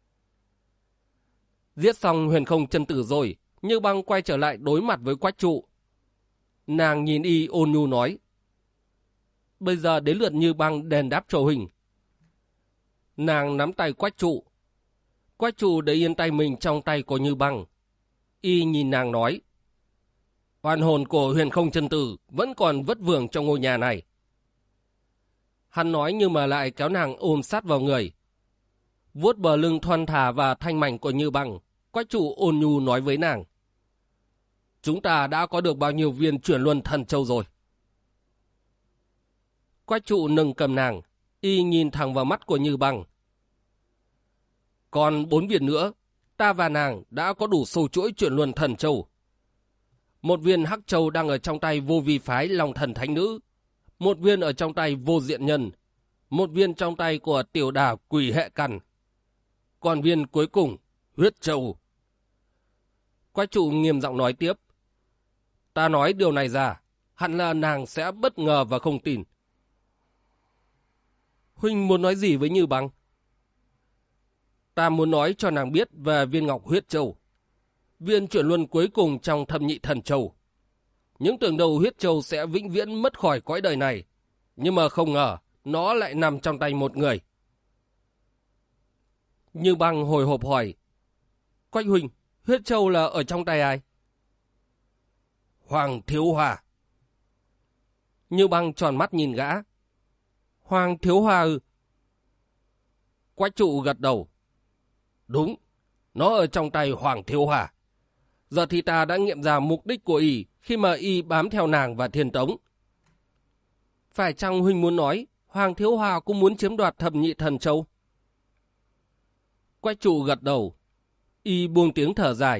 Giết xong Huyền Không Chân Tử rồi, Như Băng quay trở lại đối mặt với Quách Trụ. Nàng nhìn y ôn nhu nói: Bây giờ đến lượt Như Băng đền đáp cho huynh. Nàng nắm tay Quách Trụ. Quách Trụ để yên tay mình trong tay của Như Băng. Y nhìn nàng nói: Oan hồn của Huyền Không Chân Tử vẫn còn vất vưởng trong ngôi nhà này. Hắn nói nhưng mà lại kéo nàng ôm sát vào người. Vuốt bờ lưng thon thả và thanh mảnh của Như Băng, Quách Trụ ôn nhu nói với nàng: Chúng ta đã có được bao nhiêu viên chuyển luân thần châu rồi? Quách Trụ nâng cầm nàng, y nhìn thẳng vào mắt của Như Băng. Còn 4 viên nữa, ta và nàng đã có đủ sâu chuỗi chuyển luân thần châu. Một viên hắc châu đang ở trong tay vô vi phái Long Thần Thánh Nữ, một viên ở trong tay vô diện nhân, một viên trong tay của tiểu đà quỷ hệ căn. Còn viên cuối cùng, huyết châu. Quách Trụ nghiêm giọng nói tiếp: Ta nói điều này ra, hẳn là nàng sẽ bất ngờ và không tin. Huynh muốn nói gì với Như Băng? Ta muốn nói cho nàng biết về viên ngọc huyết châu, viên chuyển luân cuối cùng trong thập nhị thần châu. Những tưởng đầu huyết châu sẽ vĩnh viễn mất khỏi cõi đời này, nhưng mà không ngờ nó lại nằm trong tay một người. Như Băng hồi hộp hỏi: Quách huynh, huyết châu là ở trong tay ai? Hoàng Thiếu Hòa. Như Băng tròn mắt nhìn gã. Hoàng Thiếu Hòa ư? Quách Trụ gật đầu. Đúng, nó ở trong tay Hoàng Thiếu Hòa. Giờ thì ta đã nghiệm ra mục đích của y khi mà y bám theo nàng và Thiên Tống. Phải chăng huynh muốn nói Hoàng Thiếu Hòa cũng muốn chiếm đoạt thập nhị thần châu? Quách Trụ gật đầu. Y buông tiếng thở dài.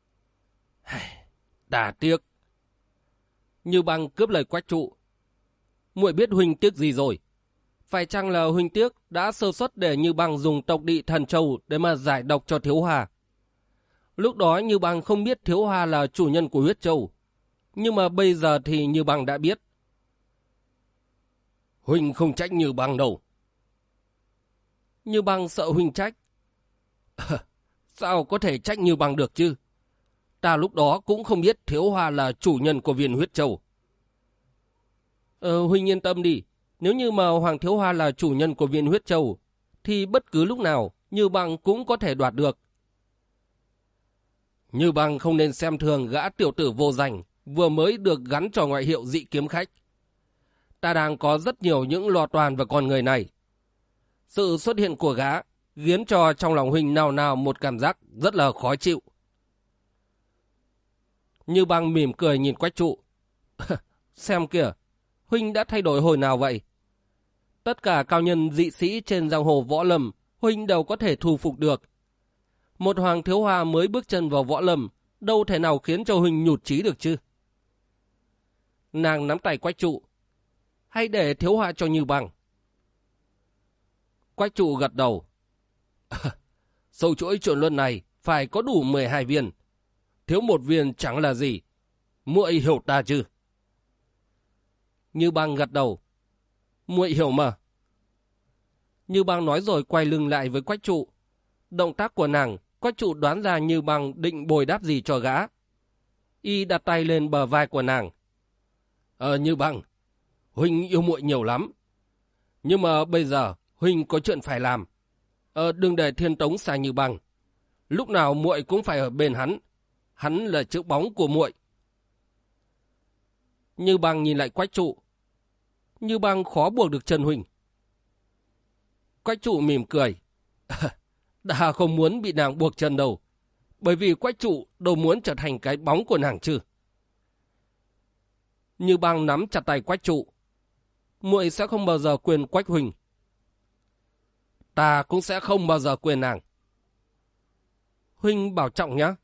Đà tiếc. Như Băng cướp lời Quách Trụ. Muội biết huynh tiếc gì rồi? Phải chăng là huynh tiếc đã sơ suất để Như Băng dùng tộc địa thần châu để mà giải độc cho Thiếu Hòa? Lúc đó Như Băng không biết Thiếu Hòa là chủ nhân của huyết châu, nhưng mà bây giờ thì Như Băng đã biết. Huynh không trách Như Băng đâu. Như Băng sợ huynh trách. Sao có thể trách Như Băng được chứ? Ta lúc đó cũng không biết Thiếu Hòa là chủ nhân của viên huyết châu. Huynh yên tâm đi. Nếu như mà Hoàng Thiếu Hòa là chủ nhân của viên huyết châu, thì bất cứ lúc nào Như Băng cũng có thể đoạt được. Như Băng không nên xem thường gã tiểu tử vô danh vừa mới được gắn cho ngoại hiệu dị kiếm khách. Ta đang có rất nhiều những lo toan về con người này. Sự xuất hiện của gã khiến cho trong lòng huynh nào nào một cảm giác rất là khó chịu. Như Băng mỉm cười nhìn Quách Trụ. Xem kìa, huynh đã thay đổi hồi nào vậy? Tất cả cao nhân dị sĩ trên giang hồ võ lâm, huynh đều có thể thu phục được. Một Hoàng Thiếu Hòa mới bước chân vào võ lâm, đâu thể nào khiến cho huynh nhụt chí được chứ? Nàng nắm tay Quách Trụ. Hãy để Thiếu Hòa cho Như Băng. Quách Trụ gật đầu. Sâu chuỗi chuyển luân này phải có đủ 12 viên. Thiếu một viên chẳng là gì. Muội hiểu ta chứ? Như Băng gật đầu. Muội hiểu mà. Như Băng nói rồi quay lưng lại với Quách Trụ. Động tác của nàng, Quách Trụ đoán ra Như Băng định bồi đáp gì cho gã. Y đặt tay lên bờ vai của nàng. Như Băng, huynh yêu muội nhiều lắm. Nhưng mà bây giờ huynh có chuyện phải làm. Đừng để Thiên Tống xa Như Băng. Lúc nào muội cũng phải ở bên hắn. Hắn là chữ bóng của muội. Như Băng nhìn lại Quách Trụ. Như Băng khó buộc được chân huynh. Quách Trụ mỉm cười. Ta không muốn bị nàng buộc chân đâu. Bởi vì Quách Trụ đâu muốn trở thành cái bóng của nàng chứ. Như Bang nắm chặt tay Quách trụ. Muội sẽ không bao giờ quên Quách huynh. Ta cũng sẽ không bao giờ quên nàng. Huynh bảo trọng nhá.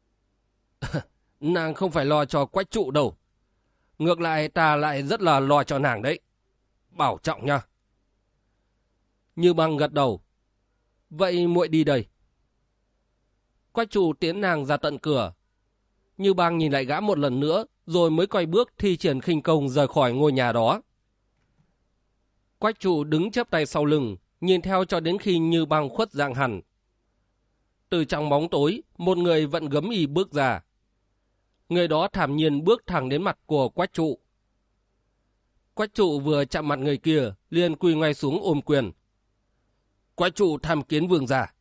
Nàng không phải lo cho Quách trụ đâu. Ngược lại ta lại rất là lo cho nàng đấy. Bảo trọng nha. Như Bang gật đầu. Vậy muội đi đây. Quách trụ tiến nàng ra tận cửa. Như Bang nhìn lại gã một lần nữa, rồi mới quay bước thi triển khinh công rời khỏi ngôi nhà đó. Quách trụ đứng chắp tay sau lưng, nhìn theo cho đến khi Như Bang khuất dạng hẳn. Từ trong bóng tối, một người vận gấm y bước ra. Người đó thản nhiên bước thẳng đến mặt của Quách trụ. Quách trụ vừa chạm mặt người kia, liền quỳ ngay xuống ôm quyền. Quách trụ tham kiến vương gia.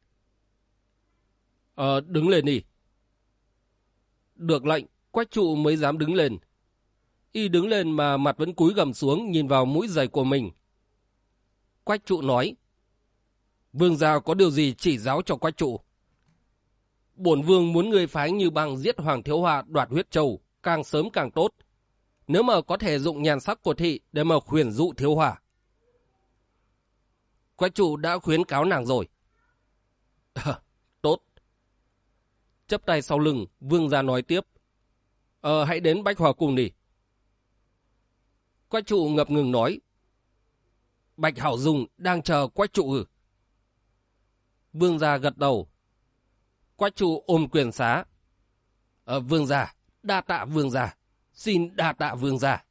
Đứng lên đi. Được lệnh, Quách trụ mới dám đứng lên. Y đứng lên mà mặt vẫn cúi gằm xuống nhìn vào mũi giày của mình. Quách trụ nói. Vương gia có điều gì chỉ giáo cho Quách trụ? Bổn vương muốn người phái Như Bang giết Hoàng Thiếu Hoa đoạt huyết châu, càng sớm càng tốt. Nếu mà có thể dụng nhan sắc của thị để mà khuyển dụ Thiếu Hoa. Quách trụ đã khuyến cáo nàng rồi. Tốt. Chắp tay sau lưng, vương gia nói tiếp. Hãy đến Bách Hòa Cung đi. Quách trụ ngập ngừng nói. Bạch Hảo Dung đang chờ Quách trụ ư? Vương gia gật đầu. Quách trụ ôm quyền xá. Vương gia, đa tạ vương gia. Xin đa tạ vương gia.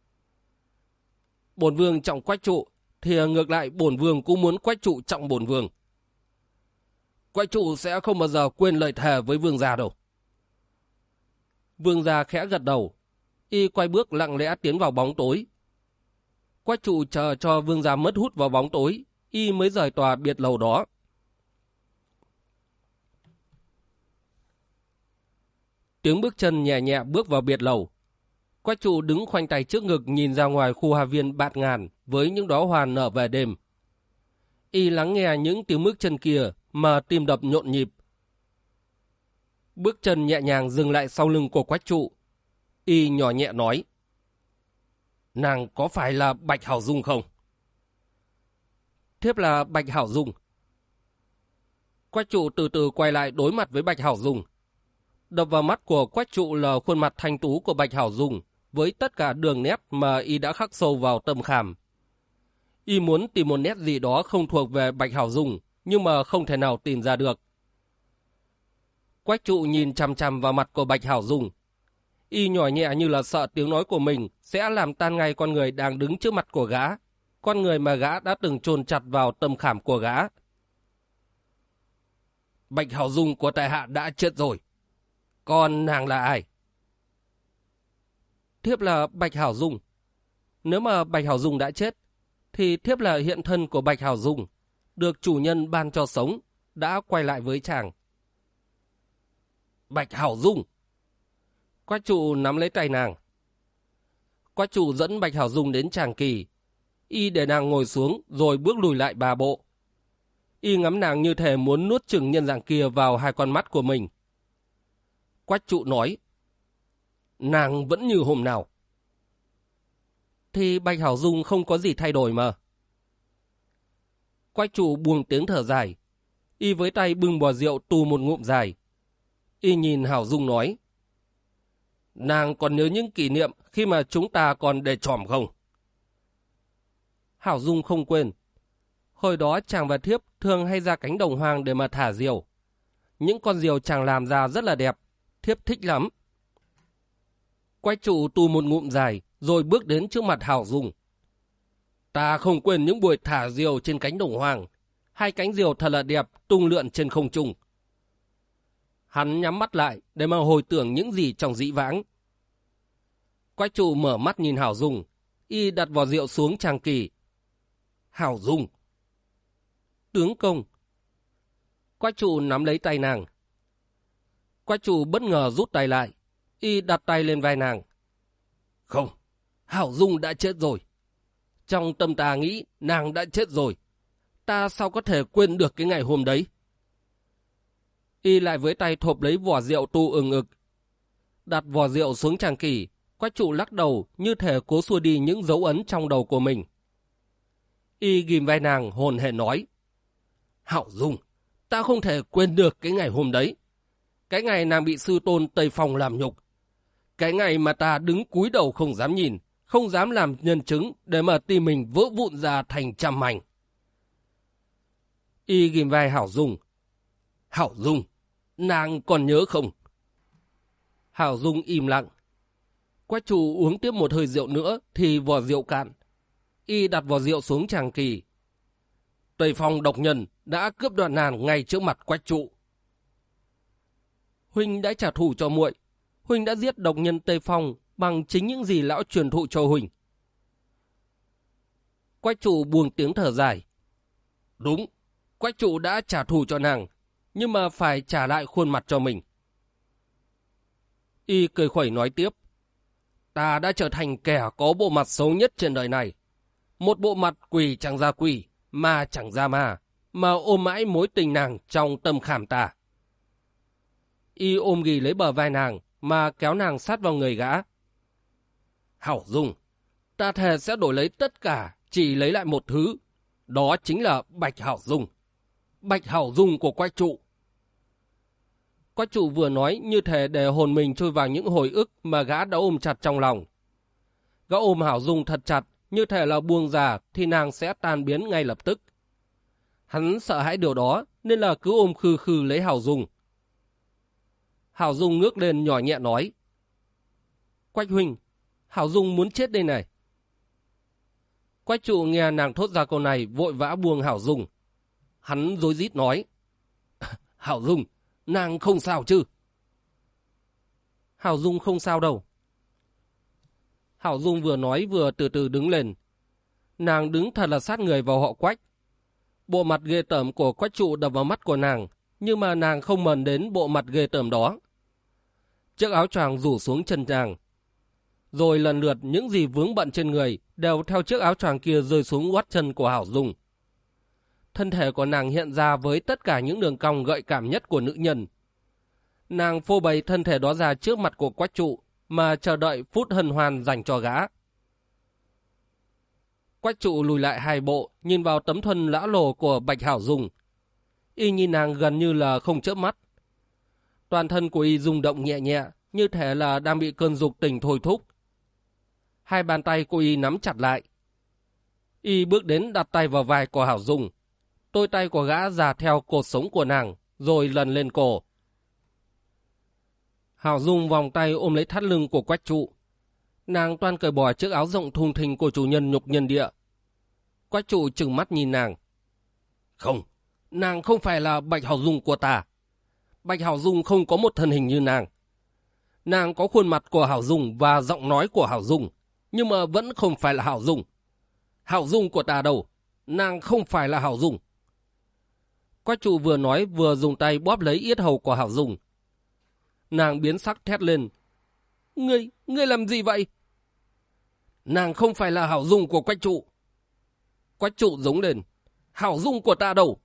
Bổn vương trọng Quách trụ, thì ngược lại bổn vương cũng muốn Quách trụ trọng bổn vương. Quách trụ sẽ không bao giờ quên lời thề với vương gia đâu. Vương gia khẽ gật đầu. Y quay bước lặng lẽ tiến vào bóng tối. Quách trụ chờ cho vương gia mất hút vào bóng tối, y mới rời tòa biệt lầu đó. Tiếng bước chân nhẹ nhẹ bước vào biệt lầu. Quách trụ đứng khoanh tay trước ngực nhìn ra ngoài khu hoa viên bạt ngàn với những đóa hoa nở về đêm. Y lắng nghe những tiếng bước chân kia mà tim đập nhộn nhịp. Bước chân nhẹ nhàng dừng lại sau lưng của Quách trụ. Y nhỏ nhẹ nói. Nàng có phải là Bạch Hảo Dung không? Thiếp là Bạch Hảo Dung. Quách trụ từ từ quay lại đối mặt với Bạch Hảo Dung. Đập vào mắt của Quách trụ là khuôn mặt thanh tú của Bạch Hảo Dung với tất cả đường nét mà y đã khắc sâu vào tâm khảm. Y muốn tìm một nét gì đó không thuộc về Bạch Hảo Dung, nhưng mà không thể nào tìm ra được. Quách trụ nhìn chằm chằm vào mặt của Bạch Hảo Dung. Y nhỏ nhẹ như là sợ tiếng nói của mình sẽ làm tan ngay con người đang đứng trước mặt của gã, con người mà gã đã từng chôn chặt vào tâm khảm của gã. Bạch Hảo Dung của tại hạ đã chết rồi. Còn nàng là ai? Thiếp là Bạch Hảo Dung. Nếu mà Bạch Hảo Dung đã chết, thì thiếp là hiện thân của Bạch Hảo Dung, được chủ nhân ban cho sống, đã quay lại với chàng. Bạch Hảo Dung! Quách trụ nắm lấy tay nàng. Quách trụ dẫn Bạch Hảo Dung đến tràng kỳ. Y để nàng ngồi xuống rồi bước lùi lại 3 bộ. Y ngắm nàng như thể muốn nuốt chửng nhân dạng kia vào 2 con mắt của mình. Quách trụ nói. Nàng vẫn như hôm nào. Thì Bạch Hảo Dung không có gì thay đổi mà. Quách trụ buông tiếng thở dài. Y với tay bưng bò rượu tu một ngụm dài. Y nhìn Hảo Dung nói. Nàng còn nhớ những kỷ niệm khi mà chúng ta còn để tròm không? Hảo Dung không quên. Hồi đó chàng và thiếp thường hay ra cánh đồng hoang để mà thả diều. Những con diều chàng làm ra rất là đẹp. Thiếp thích lắm. Quách trụ tu một ngụm dài rồi bước đến trước mặt Hảo Dung. Ta không quên những buổi thả diều trên cánh đồng hoang. 2 cánh diều thật là đẹp tung lượn trên không trung. Hắn nhắm mắt lại để mà hồi tưởng những gì trong dĩ vãng. Quách trụ mở mắt nhìn Hảo Dung. Y đặt vò rượu xuống tràng kỳ. Hảo Dung! Tướng công! Quách trụ nắm lấy tay nàng. Quách trụ bất ngờ rút tay lại. Y đặt tay lên vai nàng. Không, Hảo Dung đã chết rồi. Trong tâm ta nghĩ nàng đã chết rồi. Ta sao có thể quên được cái ngày hôm đấy? Y lại với tay thộp lấy vỏ rượu tu ừng ực. Đặt vỏ rượu xuống tràng kỳ. Quách trụ lắc đầu như thể cố xua đi những dấu ấn trong đầu của mình. Y ghim vai nàng hồn hển nói: Hảo Dung, ta không thể quên được cái ngày hôm đấy. Cái ngày nàng bị sư tôn Tây Phong làm nhục. Cái ngày mà ta đứng cúi đầu không dám nhìn, không dám làm nhân chứng để mà tim mình vỡ vụn ra thành trăm mảnh. Y ghim vai Hảo Dung: Hảo Dung, nàng còn nhớ không? Hảo Dung im lặng. Quách trụ uống tiếp một hơi rượu nữa thì vò rượu cạn. Y đặt vò rượu xuống tràng kỳ. Tây Phong độc nhân đã cướp đoạt nàng ngay trước mặt Quách trụ. Huynh đã trả thù cho muội. Huynh đã giết độc nhân Tây Phong bằng chính những gì lão truyền thụ cho Huynh. Quách trụ buông tiếng thở dài. Đúng, Quách trụ đã trả thù cho nàng, nhưng mà phải trả lại khuôn mặt cho mình. Y cười khuẩy nói tiếp. Ta đã trở thành kẻ có bộ mặt xấu nhất trên đời này. Một bộ mặt quỷ chẳng ra quỷ, ma chẳng ra ma, mà ôm mãi mối tình nàng trong tâm khảm ta. Y ôm ghì lấy bờ vai nàng mà kéo nàng sát vào người gã. Hảo Dung, ta thề sẽ đổi lấy tất cả, chỉ lấy lại một thứ. Đó chính là Bạch Hảo Dung. Bạch Hảo Dung của Quách trụ. Quách trụ vừa nói như thể để hồn mình trôi vào những hồi ức mà gã đã ôm chặt trong lòng. Gã ôm Hảo Dung thật chặt, như thể là buông ra thì nàng sẽ tan biến ngay lập tức. Hắn sợ hãi điều đó nên là cứ ôm khư khư lấy Hảo Dung. Hảo Dung ngước lên nhỏ nhẹ nói. Quách huynh, Hảo Dung muốn chết đây này. Quách trụ nghe nàng thốt ra câu này vội vã buông Hảo Dung. Hắn rối rít nói. Hảo Dung, nàng không sao chứ? Hảo Dung không sao đâu. Hảo Dung vừa nói vừa từ từ đứng lên. Nàng đứng thật là sát người vào họ Quách. Bộ mặt ghê tởm của Quách trụ đập vào mắt của nàng, nhưng mà nàng không mần đến bộ mặt ghê tởm đó. Chiếc áo choàng rủ xuống chân nàng. Rồi lần lượt những gì vướng bận trên người đều theo chiếc áo choàng kia rơi xuống gót chân của Hảo Dung. Thân thể của nàng hiện ra với tất cả những đường cong gợi cảm nhất của nữ nhân. Nàng phô bày thân thể đó ra trước mặt của Quách trụ mà chờ đợi phút hân hoan dành cho gã. Quách trụ lùi lại hai bộ, nhìn vào tấm thuần lã lồ của Bạch Hảo Dung. Y nhìn nàng gần như là không chớp mắt. Toàn thân của y rung động nhẹ nhẹ, như thể là đang bị cơn dục tình thôi thúc. Hai bàn tay của y nắm chặt lại. Y bước đến đặt tay vào vai của Hảo Dung. Đôi tay của gã già theo cột sống của nàng, rồi lần lên cổ. Hảo Dung vòng tay ôm lấy thắt lưng của Quách trụ. Nàng toan cởi bỏ chiếc áo rộng thùng thình của chủ nhân nhục nhân địa. Quách trụ trừng mắt nhìn nàng. Không, nàng không phải là Bạch Hảo Dung của ta. Bạch Hảo Dung không có một thân hình như nàng. Nàng có khuôn mặt của Hảo Dung và giọng nói của Hảo Dung, nhưng mà vẫn không phải là Hảo Dung. Hảo Dung của ta đâu, nàng không phải là Hảo Dung. Quách trụ vừa nói vừa dùng tay bóp lấy yết hầu của Hảo Dung. Nàng biến sắc thét lên. Ngươi làm gì vậy? Nàng không phải là Hảo Dung của Quách trụ. Quách trụ giống lên. Hảo Dung của ta đâu?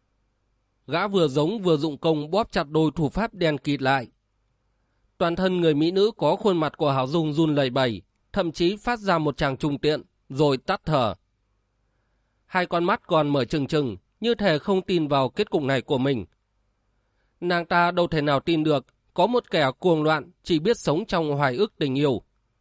Gã vừa giống vừa dụng công bóp chặt đôi thủ pháp đen kịt lại. Toàn thân người mỹ nữ có khuôn mặt của Hảo Dung run lẩy bẩy, thậm chí phát ra một tràng trung tiện, rồi tắt thở. Hai con mắt còn mở trừng trừng, như thể không tin vào kết cục này của mình. Nàng ta đâu thể nào tin được có một kẻ cuồng loạn chỉ biết sống trong hoài ức tình yêu.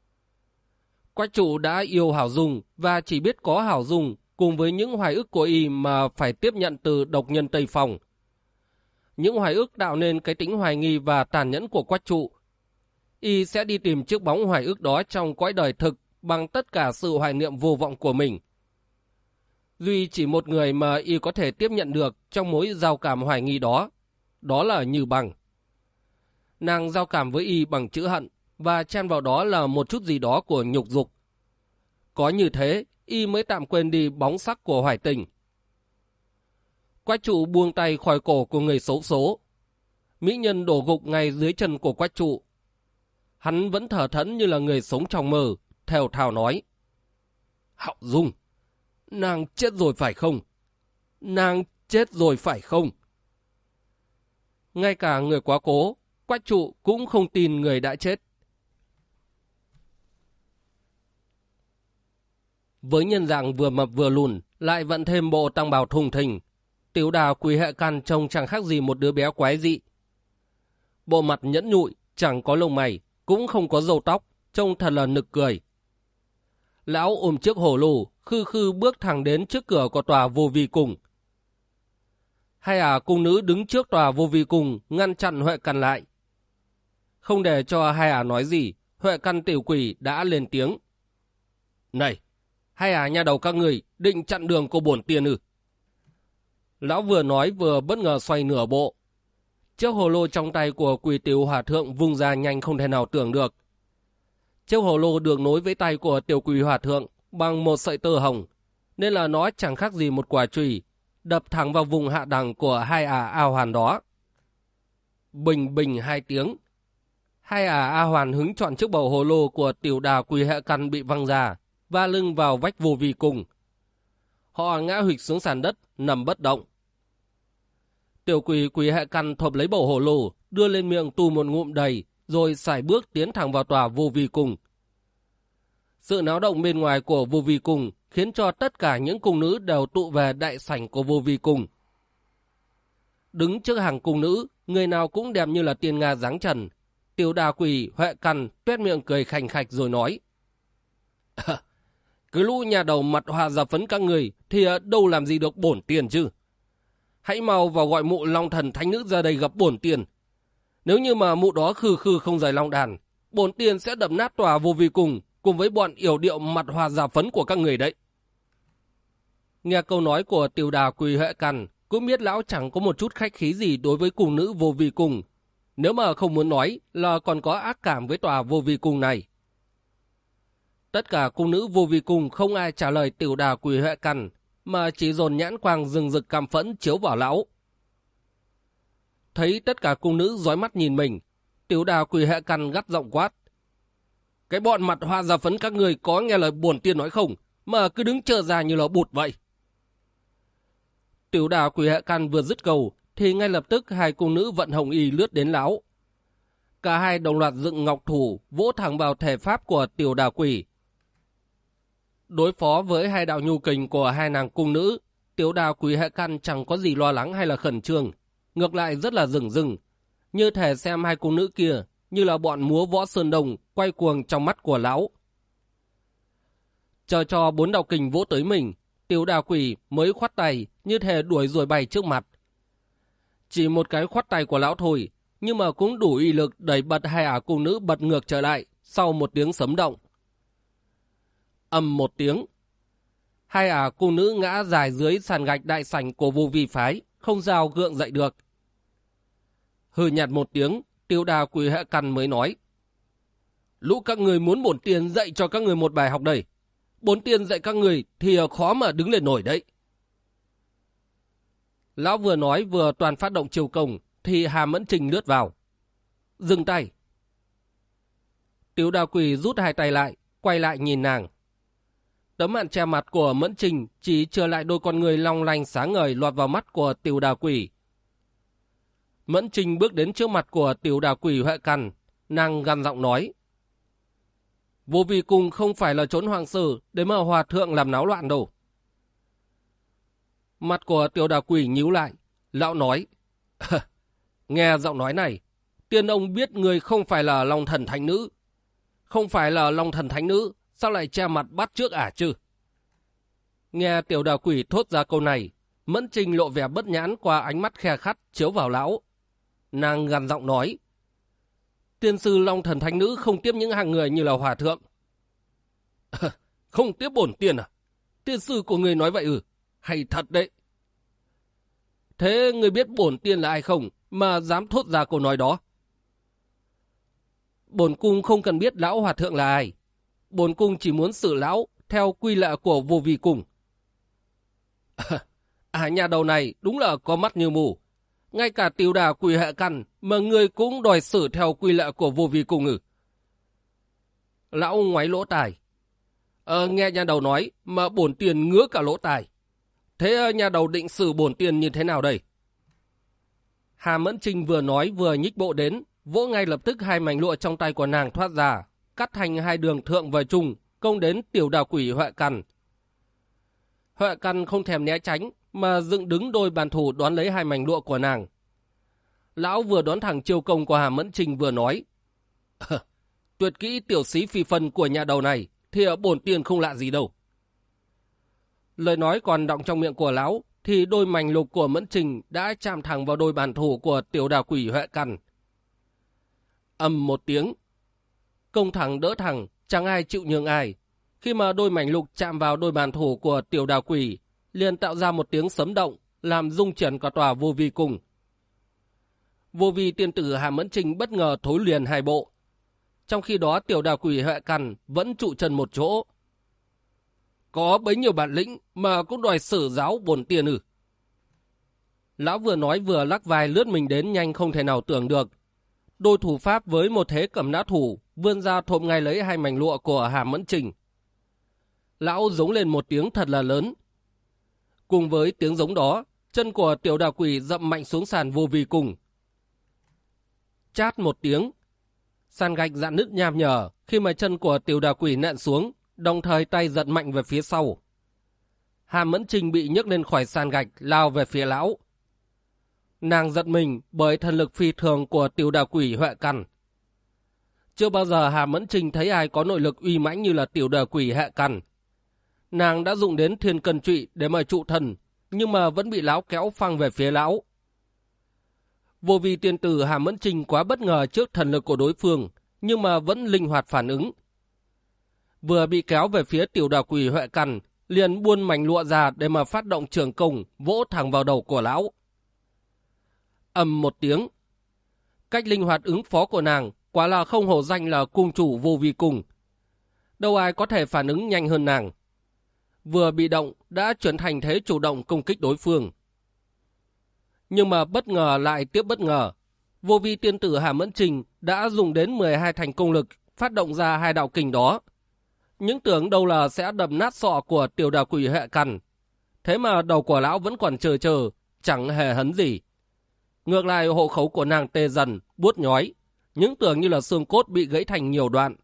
Quách trụ đã yêu Hảo Dung và chỉ biết có Hảo Dung cùng với những hoài ức của y mà phải tiếp nhận từ độc nhân Tây Phong. Những hoài ức tạo nên cái tính hoài nghi và tàn nhẫn của Quách trụ. Y sẽ đi tìm chiếc bóng hoài ức đó trong cõi đời thực bằng tất cả sự hoài niệm vô vọng của mình. Duy chỉ một người mà y có thể tiếp nhận được trong mối giao cảm hoài nghi đó, đó là Như Bằng. Nàng giao cảm với y bằng chữ hận và chen vào đó là một chút gì đó của nhục dục. Có như thế, y mới tạm quên đi bóng sắc của hoài tình. Quách trụ buông tay khỏi cổ của người xấu số. Mỹ nhân đổ gục ngay dưới chân của Quách trụ. Hắn vẫn thở thẫn như là người sống trong mơ, thều thào nói. Hảo Dung, nàng chết rồi phải không? Nàng chết rồi phải không? Ngay cả người quá cố, Quách trụ cũng không tin người đã chết. Với nhân dạng vừa mập vừa lùn, lại vận thêm bộ tăng bào thùng thình, Tiểu Đà Quỷ Hệ Căn trông chẳng khác gì một đứa bé quái dị. Bộ mặt nhẫn nhụi, chẳng có lông mày, cũng không có râu tóc, trông thật là nực cười. Lão ôm chiếc hổ lù, khư khư bước thẳng đến trước cửa của tòa Vô Vi Cung. Hai cung nữ đứng trước tòa Vô Vi Cung ngăn chặn Huệ Căn lại. Không để cho hai nói gì, Huệ Căn tiểu quỷ đã lên tiếng. Này, hai nhà đầu các người định chặn đường của bổn tiên ư? Lão vừa nói vừa bất ngờ xoay nửa bộ. Chiếc hồ lô trong tay của Quỷ Tiểu Hòa Thượng vung ra nhanh không thể nào tưởng được. Chiếc hồ lô được nối với tay của Tiểu Quỷ Hòa Thượng bằng một sợi tơ hồng, nên là nó chẳng khác gì một quả chùy đập thẳng vào vùng hạ đẳng của hai A Hoàn đó. Bình bình hai tiếng, hai A Hoàn hứng chọn chiếc bầu hồ lô của Tiểu Đà Quỷ Hệ Căn bị văng ra, va lưng vào vách Vô Vi Cung. Họ ngã huỵch xuống sàn đất, nằm bất động. Tiểu Quỷ Hệ Căn thộp lấy bầu hồ lô, đưa lên miệng tu một ngụm đầy, rồi sải bước tiến thẳng vào tòa Vô Vi Cung. Sự náo động bên ngoài của Vô Vi Cung khiến cho tất cả những cung nữ đều tụ về đại sảnh của Vô Vi Cung. Đứng trước hàng cung nữ, người nào cũng đẹp như là tiên nga dáng trần. Tiểu Đà Quỷ Hệ Căn tuét miệng cười khành khạch rồi nói: Cứ lũ nhà đầu mặt hòa giả phấn các người thì đâu làm gì được bổn tiền chứ. Hãy mau vào gọi mụ Long Thần Thánh Nữ ra đây gặp bổn tiền. Nếu như mà mụ đó khư khư không rời long đàn, bổn tiền sẽ đập nát tòa Vô Vi Cung cùng với bọn yểu điệu mặt hòa giả phấn của các người đấy. Nghe câu nói của Tiểu Đà Quỷ Hệ Căn, cũng biết lão chẳng có một chút khách khí gì đối với cung nữ Vô Vi Cung. Nếu mà không muốn nói là còn có ác cảm với tòa Vô Vi Cung này. Tất cả cung nữ Vô Vi Cung không ai trả lời Tiểu Đà Quỷ Hệ Căn, mà chỉ dồn nhãn quang rừng rực căm phẫn chiếu vào lão. Thấy tất cả cung nữ dõi mắt nhìn mình, Tiểu Đà Quỷ Hệ Căn gắt giọng quát: Cái bọn mặt hoa giả phấn các người có nghe lời bổn tiên nói không, mà cứ đứng chờ ra như là bụt vậy. Tiểu Đà Quỷ Hệ Căn vừa dứt câu, thì ngay lập tức hai cung nữ vận hồng y lướt đến lão. Cả hai đồng loạt dựng ngọc thủ, vỗ thẳng vào thể pháp của Tiểu Đà Quỷ. Đối phó với hai đạo nhu kình của hai nàng cung nữ, Tiểu Đà Quỷ Hệ Căn chẳng có gì lo lắng hay là khẩn trương, ngược lại rất là rừng rừng, như thể xem hai cung nữ kia như là bọn múa võ sơn đồng quay cuồng trong mắt của lão. Chờ cho bốn đạo kình vỗ tới mình, Tiểu Đà Quỷ mới khoát tay như thể đuổi ruồi bay trước mặt. Chỉ một cái khoát tay của lão thôi, nhưng mà cũng đủ uy lực đẩy bật hai cung nữ bật ngược trở lại sau một tiếng sấm động. Ầm một tiếng, hai cung nữ ngã dài dưới sàn gạch đại sảnh của Vô Vi phái, không sao gượng dậy được. Hừ nhạt một tiếng, Tiểu Đà Quỷ Hệ Căn mới nói: Lũ các người muốn bổn tiên dạy cho các người một bài học đây. Bổn tiên dạy các người thì khó mà đứng lên nổi đấy. Lão vừa nói vừa toàn phát động chiêu công, thì Hà Mẫn Trình lướt vào. Dừng tay. Tiểu Đà Quỷ rút hai tay lại, quay lại nhìn nàng. Tấm màn che mặt của Mẫn Trình chỉ trở lại đôi con người long lanh sáng ngời lọt vào mắt của Tiểu Đà Quỷ. Mẫn Trình bước đến trước mặt của Tiểu Đà Quỷ Hệ Căn, nàng gằn giọng nói: Vô Vi Cung không phải là trốn hoàng sử để mà hòa thượng làm náo loạn đâu. Mặt của Tiểu Đà Quỷ nhíu lại, lão nói: Nghe giọng nói này, tiên ông biết người không phải là Long Thần Thánh Nữ. Không phải là Long Thần Thánh Nữ, sao lại che mặt bắt trước chứ? Nghe Tiểu Đà Quỷ thốt ra câu này, Mẫn Trình lộ vẻ bất nhãn qua ánh mắt khe khắt chiếu vào lão. Nàng gằn giọng nói: Tiên sư Long Thần Thánh Nữ không tiếp những hàng người như là hòa thượng. Không tiếp bổn tiên à? Tiên sư của người nói vậy hay thật đấy. Thế người biết bổn tiên là ai không mà dám thốt ra câu nói đó? Bổn cung không cần biết lão hòa thượng là ai. Bổn cung chỉ muốn xử lão theo quy lệ của Vô Vi Cung. Nhà đầu này đúng là có mắt như mù. Ngay cả Tiểu Đà Quỷ Hệ Căn mà người cũng đòi xử theo quy lệ của Vô Vi Cung Lão ngoáy lỗ tai. Nghe nhà đầu nói mà bổn tiền ngứa cả lỗ tai. Thế nhà đầu định xử bổn tiền như thế nào đây? Hà Mẫn Trình vừa nói vừa nhích bộ đến, vỗ ngay lập tức hai mảnh lụa trong tay của nàng thoát ra, cắt thành hai đường thượng và trung, công đến Tiểu Đà Quỷ Hệ Căn, Huệ Căn không thèm né tránh mà dựng đứng đôi bàn thủ đón lấy hai mảnh lụa của nàng. Lão vừa đón thẳng chiêu công của Hà Mẫn Trình vừa nói: tuyệt kỹ tiểu sĩ phi phân của nhà đầu này thì bổn tiền không lạ gì đâu. Lời nói còn đọng trong miệng của lão thì đôi mảnh lục của Mẫn Trình đã chạm thẳng vào đôi bàn thủ của tiểu đà quỷ Huệ Căn. Ầm một tiếng, công thẳng đỡ thẳng, chẳng ai chịu nhường ai. Khi mà đôi mảnh lục chạm vào đôi bàn thủ của tiểu đà quỷ, liền tạo ra một tiếng sấm động, làm rung chuyển cả tòa Vô Vi cung. Vô Vi tiên tử Hà Mẫn Trình bất ngờ thối liền hai bộ. Trong khi đó tiểu đà quỷ Huệ Căn vẫn trụ chân một chỗ. Có bấy nhiêu bản lĩnh mà cũng đòi sử giáo bổn tiền ư? Lão vừa nói vừa lắc vai lướt mình đến nhanh không thể nào tưởng được. Đôi thủ pháp với một thế cầm nã thủ vươn ra thộp ngay lấy hai mảnh lụa của Hà Mẫn Trình. Lão giống lên một tiếng thật là lớn. Cùng với tiếng giống đó, chân của tiểu đà quỷ dậm mạnh xuống sàn Vô Vi cung. Chát một tiếng, sàn gạch rạn nứt nham nhở khi mà chân của tiểu đà quỷ nện xuống, đồng thời tay giật mạnh về phía sau. Hà Mẫn Trình bị nhấc lên khỏi sàn gạch lao về phía lão. Nàng giật mình bởi thần lực phi thường của tiểu đà quỷ Huệ Căn. Chưa bao giờ Hà Mẫn Trình thấy ai có nội lực uy mãnh như là tiểu đà quỷ Huệ Căn. Nàng đã dùng đến thiên cân trụy để mà trụ thần, nhưng mà vẫn bị lão kéo phăng về phía lão. Vô Vi tiên tử Hà Mẫn Trình quá bất ngờ trước thần lực của đối phương, nhưng mà vẫn linh hoạt phản ứng. Vừa bị kéo về phía tiểu đà quỷ Huệ Căn, liền buôn mảnh lụa ra để mà phát động trường công, vỗ thẳng vào đầu của lão. Ầm một tiếng, cách linh hoạt ứng phó của nàng quả là không hổ danh là cung chủ Vô Vi cung. Đâu ai có thể phản ứng nhanh hơn nàng. Vừa bị động đã chuyển thành thế chủ động công kích đối phương. Nhưng mà bất ngờ lại tiếp bất ngờ. Vô Vi tiên tử Hà Mẫn Trình đã dùng đến 12 thành công lực phát động ra hai đạo kình đó. Những tưởng đâu là sẽ đập nát sọ của tiểu đà quỷ Huệ Căn. Thế mà đầu của lão vẫn còn chờ, chẳng hề hấn gì. Ngược lại hộ khẩu của nàng tê dần, buốt nhói. Những tưởng như là xương cốt bị gãy thành nhiều đoạn.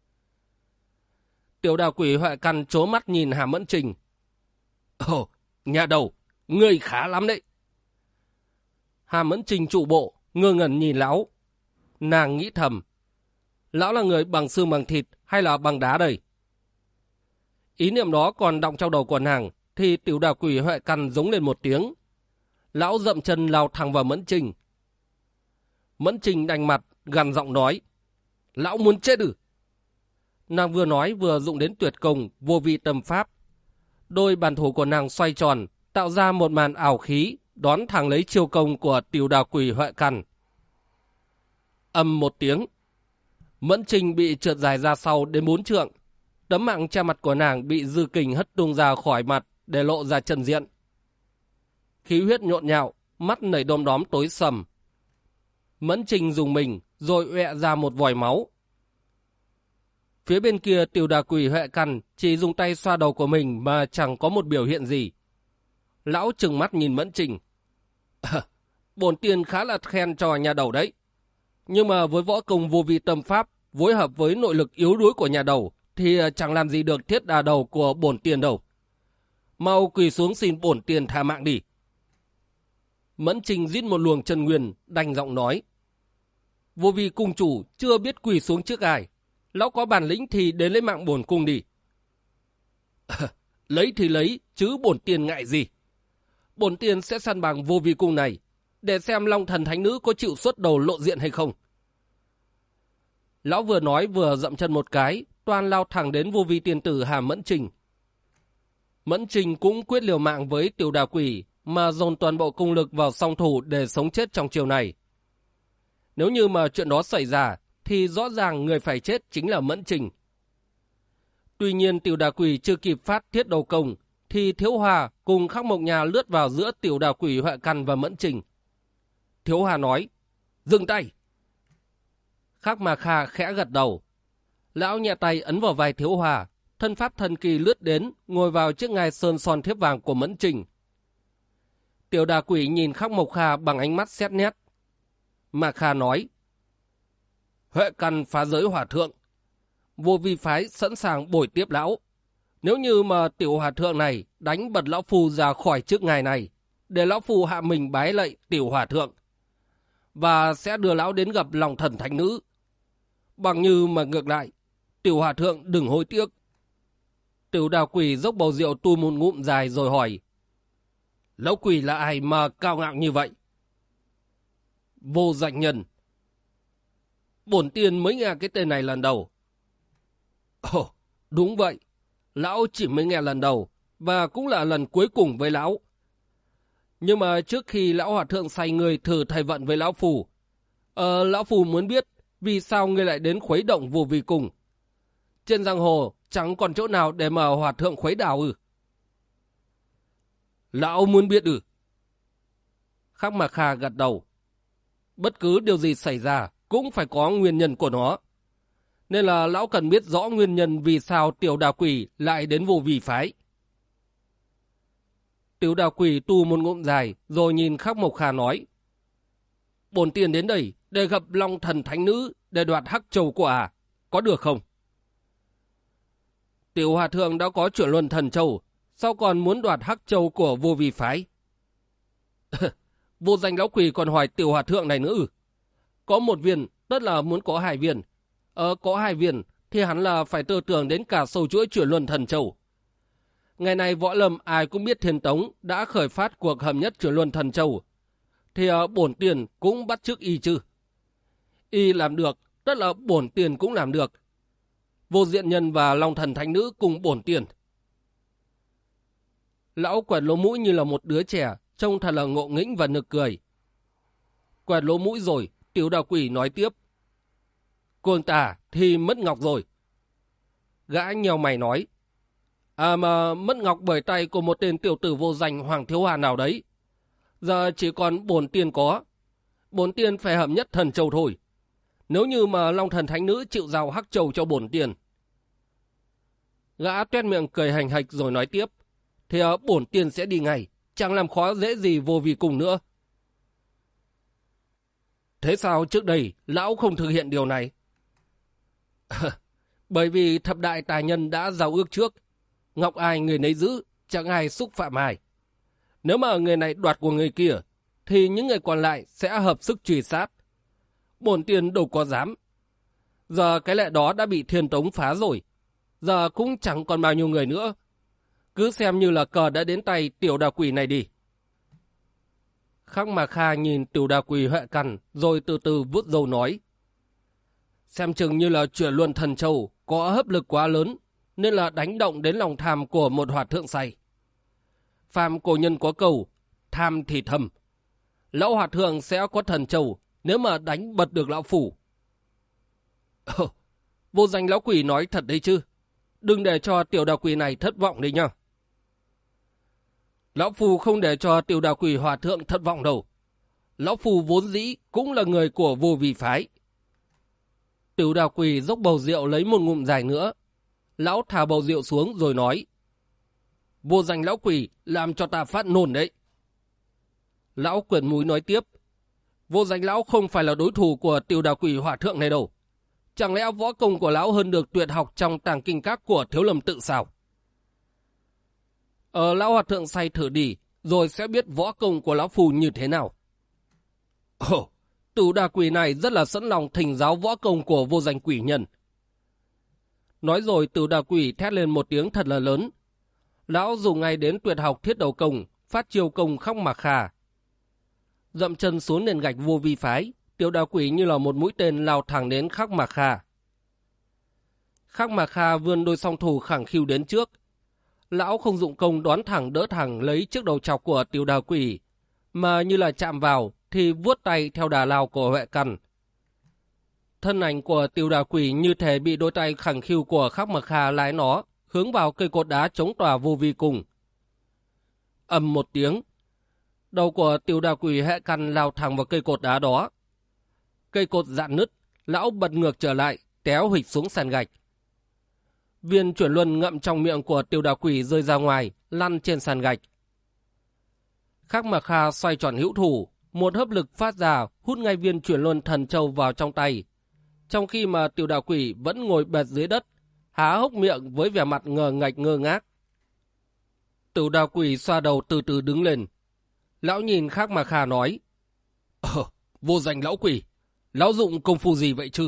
Tiểu đà quỷ Huệ Căn trố mắt nhìn Hà Mẫn Trình. Ồ, nhà đầu, ngươi khá lắm đấy. Hà Mẫn Trình trụ bộ, ngơ ngẩn nhìn lão. Nàng nghĩ thầm, lão là người bằng xương bằng thịt hay là bằng đá đây? Ý niệm đó còn đọng trong đầu của nàng, thì tiểu đà quỷ Huệ Căn giống lên một tiếng. Lão dậm chân lao thẳng vào Mẫn Trình. Mẫn Trình đành mặt, gằn giọng nói, lão muốn chết ư? Nàng vừa nói vừa dụng đến tuyệt công Vô Vi tâm pháp. Đôi bàn thủ của nàng xoay tròn, tạo ra một màn ảo khí, đón thẳng lấy chiêu công của tiểu đà quỷ Huệ Căn. Ầm một tiếng, Mẫn Trình bị trượt dài ra sau đến 4 trượng. Tấm mạng che mặt của nàng bị dư kình hất tung ra khỏi mặt để lộ ra chân diện. Khí huyết nhộn nhạo, mắt nảy đom đóm tối sầm. Mẫn Trình dùng mình rồi ọe ra một vòi máu. Phía bên kia tiểu đà quỷ Huệ Căn chỉ dùng tay xoa đầu của mình mà chẳng có một biểu hiện gì. Lão trừng mắt nhìn Mẫn Trình. Bổn tiền khá là khen cho nhà đầu đấy. Nhưng mà với võ công Vô Vi tâm pháp phối hợp với nội lực yếu đuối của nhà đầu thì chẳng làm gì được thiết đà đầu của bổn tiền đâu. Mau quỳ xuống xin bổn tiền tha mạng đi. Mẫn Trình rít một luồng chân nguyên, đanh giọng nói. Vô Vi cung chủ chưa biết quỳ xuống trước ai. Lão có bản lĩnh thì đến lấy mạng bổn cung đi. Lấy thì lấy, chứ bổn tiền ngại gì. Bổn tiền sẽ săn bằng Vô Vi cung này, để xem Long Thần Thánh Nữ có chịu xuất đầu lộ diện hay không. Lão vừa nói vừa dậm chân một cái, toan lao thẳng đến Vô Vi tiên tử Hà Mẫn Trình. Mẫn Trình cũng quyết liều mạng với tiểu đà quỷ, mà dồn toàn bộ công lực vào song thủ để sống chết trong chiều này. Nếu như mà chuyện đó xảy ra, thì rõ ràng người phải chết chính là Mẫn Trình. Tuy nhiên tiểu đà quỷ chưa kịp phát thiết đầu công, thì Thiếu Hòa cùng Khắc Mộc Nhà lướt vào giữa tiểu đà quỷ Huệ Căn và Mẫn Trình. Thiếu Hòa nói, dừng tay. Khắc Mà Kha khẽ gật đầu. Lão nhẹ tay ấn vào vai Thiếu Hòa, thân pháp thần kỳ lướt đến, ngồi vào chiếc ngai sơn son thiếp vàng của Mẫn Trình. Tiểu đà quỷ nhìn Khắc Mộc Kha bằng ánh mắt xét nét. Mà Kha nói, Huệ Căn phá giới hòa thượng, Vô Vi phái sẵn sàng bồi tiếp lão. Nếu như mà tiểu hòa thượng này đánh bật lão phu ra khỏi trước ngài này, để lão phu hạ mình bái lạy tiểu hòa thượng, và sẽ đưa lão đến gặp lòng thần thánh nữ. Bằng như mà ngược lại, tiểu hòa thượng đừng hối tiếc. Tiểu đào quỷ dốc bầu rượu tu một ngụm dài rồi hỏi, lão quỷ là ai mà cao ngạo như vậy? Vô Danh Nhân. Bổn tiên mới nghe cái tên này lần đầu. Ồ, đúng vậy. Lão chỉ mới nghe lần đầu, và cũng là lần cuối cùng với lão. Nhưng mà trước khi lão hòa thượng sai người thử thầy vận với lão phù, lão phù muốn biết vì sao ngươi lại đến khuấy động vô vi cùng. Trên giang hồ chẳng còn chỗ nào để mà hòa thượng khuấy đảo ư? Lão muốn biết ư? Khắc Mạc Kha gật đầu. Bất cứ điều gì xảy ra cũng phải có nguyên nhân của nó. Nên là lão cần biết rõ nguyên nhân vì sao tiểu đà quỷ lại đến vô vi phái. Tiểu đà quỷ tu một ngụm dài rồi nhìn Khắc Mộc Kha nói, bổn tiên đến đây để gặp Long Thần Thánh Nữ để đoạt hắc châu của có được không? Tiểu hòa thượng đã có chuyển luân thần châu, sao còn muốn đoạt hắc châu của vô vi phái? Vô Danh lão quỷ còn hỏi tiểu hòa thượng này nữa. Có một viên, tất là muốn có 2 viên. Có 2 viên thì hắn là phải tư tưởng đến cả sâu chuỗi chuyển luân thần châu. Ngày này võ lâm ai cũng biết Thiên Tống đã khởi phát cuộc hầm nhất chuyển luân thần châu. Thì bổn tiền cũng bắt chước y chứ. Y làm được, tất là bổn tiền cũng làm được. Vô Diện Nhân và Long Thần Thánh Nữ cùng bổn tiền. Lão quẹt lỗ mũi như là một đứa trẻ, trông thật là ngộ nghĩnh và nực cười. Quẹt lỗ mũi rồi, tiểu đà quỷ nói tiếp. Côn tà thì mất ngọc rồi. Gã nhèo mày nói. Mà mất ngọc bởi tay của một tên tiểu tử vô danh Hoàng Thiếu Hà nào đấy. Giờ chỉ còn bổn tiên có. Bổn tiên phải hầm nhất thần châu thôi. Nếu như mà Long Thần Thánh Nữ chịu giao hắc châu cho bổn tiên. Gã tuét miệng cười hành hạch rồi nói tiếp. Thì bổn tiên sẽ đi ngay. Chẳng làm khó dễ gì vô vi cùng nữa. Thế sao trước đây lão không thực hiện điều này? Bởi vì thập đại tài nhân đã giao ước trước. Ngọc ai người nấy giữ, chẳng ai xúc phạm ai. Nếu mà người này đoạt của người kia, thì những người còn lại sẽ hợp sức truy sát. Bổn tiên đâu có dám. Giờ cái lệ đó đã bị Thiên Tống phá rồi. Giờ cũng chẳng còn bao nhiêu người nữa. Cứ xem như là cờ đã đến tay tiểu đà quỷ này đi. Khắc Mạc Kha nhìn tiểu đà quỷ Huệ Căn rồi từ từ vuốt râu nói. Xem chừng như là chuyển luân thần châu có hấp lực quá lớn nên là đánh động đến lòng tham của một hòa thượng say. Phàm cổ nhân có câu, tham thì thầm. Lão hòa thượng sẽ có thần châu nếu mà đánh bật được lão phủ. Vô Danh lão quỷ nói thật đấy chứ. Đừng để cho tiểu đà quỷ này thất vọng đấy nhá. Lão Phu không để cho tiểu đà quỷ hòa thượng thất vọng đâu. Lão Phu vốn dĩ cũng là người của vô vi phái. Tiểu đà quỷ dốc bầu rượu lấy một ngụm dài nữa. Lão thả bầu rượu xuống rồi nói. Vô Danh lão quỷ làm cho ta phát nôn đấy. Lão quyển mũi nói tiếp. Vô Danh lão không phải là đối thủ của tiểu đà quỷ hòa thượng này đâu. Chẳng lẽ võ công của lão hơn được tuyệt học trong tàng kinh các của Thiếu Lâm Tự sao? Lão hòa thượng say thử đi, rồi sẽ biết võ công của lão phù như thế nào. Tiểu đà quỷ này rất là sẵn lòng thỉnh giáo võ công của Vô Danh quỷ nhân. Nói rồi tiểu đà quỷ thét lên một tiếng thật là lớn. Lão dùng ngay đến tuyệt học thiết đầu công, phát chiêu công Khắc Mạc Kha. Dậm chân xuống nền gạch vô vi phái, tiểu đà quỷ như là một mũi tên lao thẳng đến Khắc Mạc Kha. Khắc Mạc Kha vươn đôi song thủ khẳng khiu đến trước. Lão không dụng công đón thẳng đỡ thẳng lấy chiếc đầu chọc của tiểu đà quỷ, mà như là chạm vào thì vuốt tay theo đà lao của Huệ Căn. Thân ảnh của tiểu đà quỷ như thể bị đôi tay khẳng khiu của Khắc Mạc Kha lái nó hướng vào cây cột đá chống tòa vô vi cùng. Ầm một tiếng, đầu của tiểu đà quỷ Huệ Căn lao thẳng vào cây cột đá đó. Cây cột dạn nứt, lão bật ngược trở lại, téo huỵch xuống sàn gạch. Viên chuyển luân ngậm trong miệng của tiểu đà quỷ rơi ra ngoài, lăn trên sàn gạch. Khắc Mạc Kha xoay tròn hữu thủ, một hấp lực phát ra hút ngay viên chuyển luân thần châu vào trong tay. Trong khi mà tiểu đà quỷ vẫn ngồi bệt dưới đất, há hốc miệng với vẻ mặt ngờ ngạch ngơ ngác. Tửu Đào Quỷ xoa đầu từ từ đứng lên. Lão nhìn Khắc Mà Kha nói: Vô danh lão quỷ, lão dụng công phu gì vậy chứ?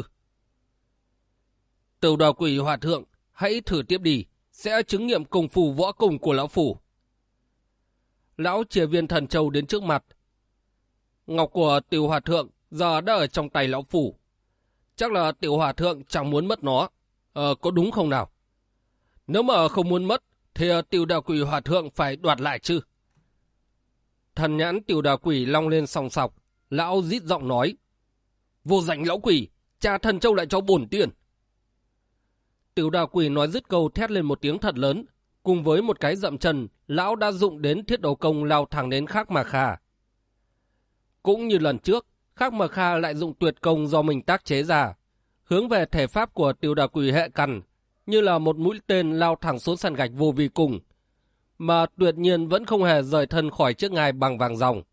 Tửu Đào Quỷ hòa thượng, hãy thử tiếp đi, sẽ chứng nghiệm công phu võ công của lão phủ. Lão chìa viên thần châu đến trước mặt. Ngọc của Tiểu hòa thượng giờ đã ở trong tay lão phủ. Chắc là Tiểu hòa thượng chẳng muốn mất nó. Có đúng không nào? Nếu mà không muốn mất, thì Tiểu Đào Quỷ hòa thượng phải đoạt lại chứ. Thần nhãn Tiểu Đào Quỷ long lên sòng sọc. Lão rít giọng nói: Vô danh lão quỷ, trả thần châu lại cho bổn tiên. Tiểu Đào Quỷ nói dứt câu thét lên một tiếng thật lớn. Cùng với một cái dậm chân, lão đã dụng đến thiết đấu công lao thẳng đến Khắc Mà Kha. Cũng như lần trước, Khắc Mà Kha lại dụng tuyệt công do mình tác chế ra, hướng về thể pháp của Tiểu Đào Quỷ hệ căn, như là một mũi tên lao thẳng xuống sàn gạch vô vi cùng, mà tuyệt nhiên vẫn không hề rời thân khỏi chiếc ngai bằng vàng ròng.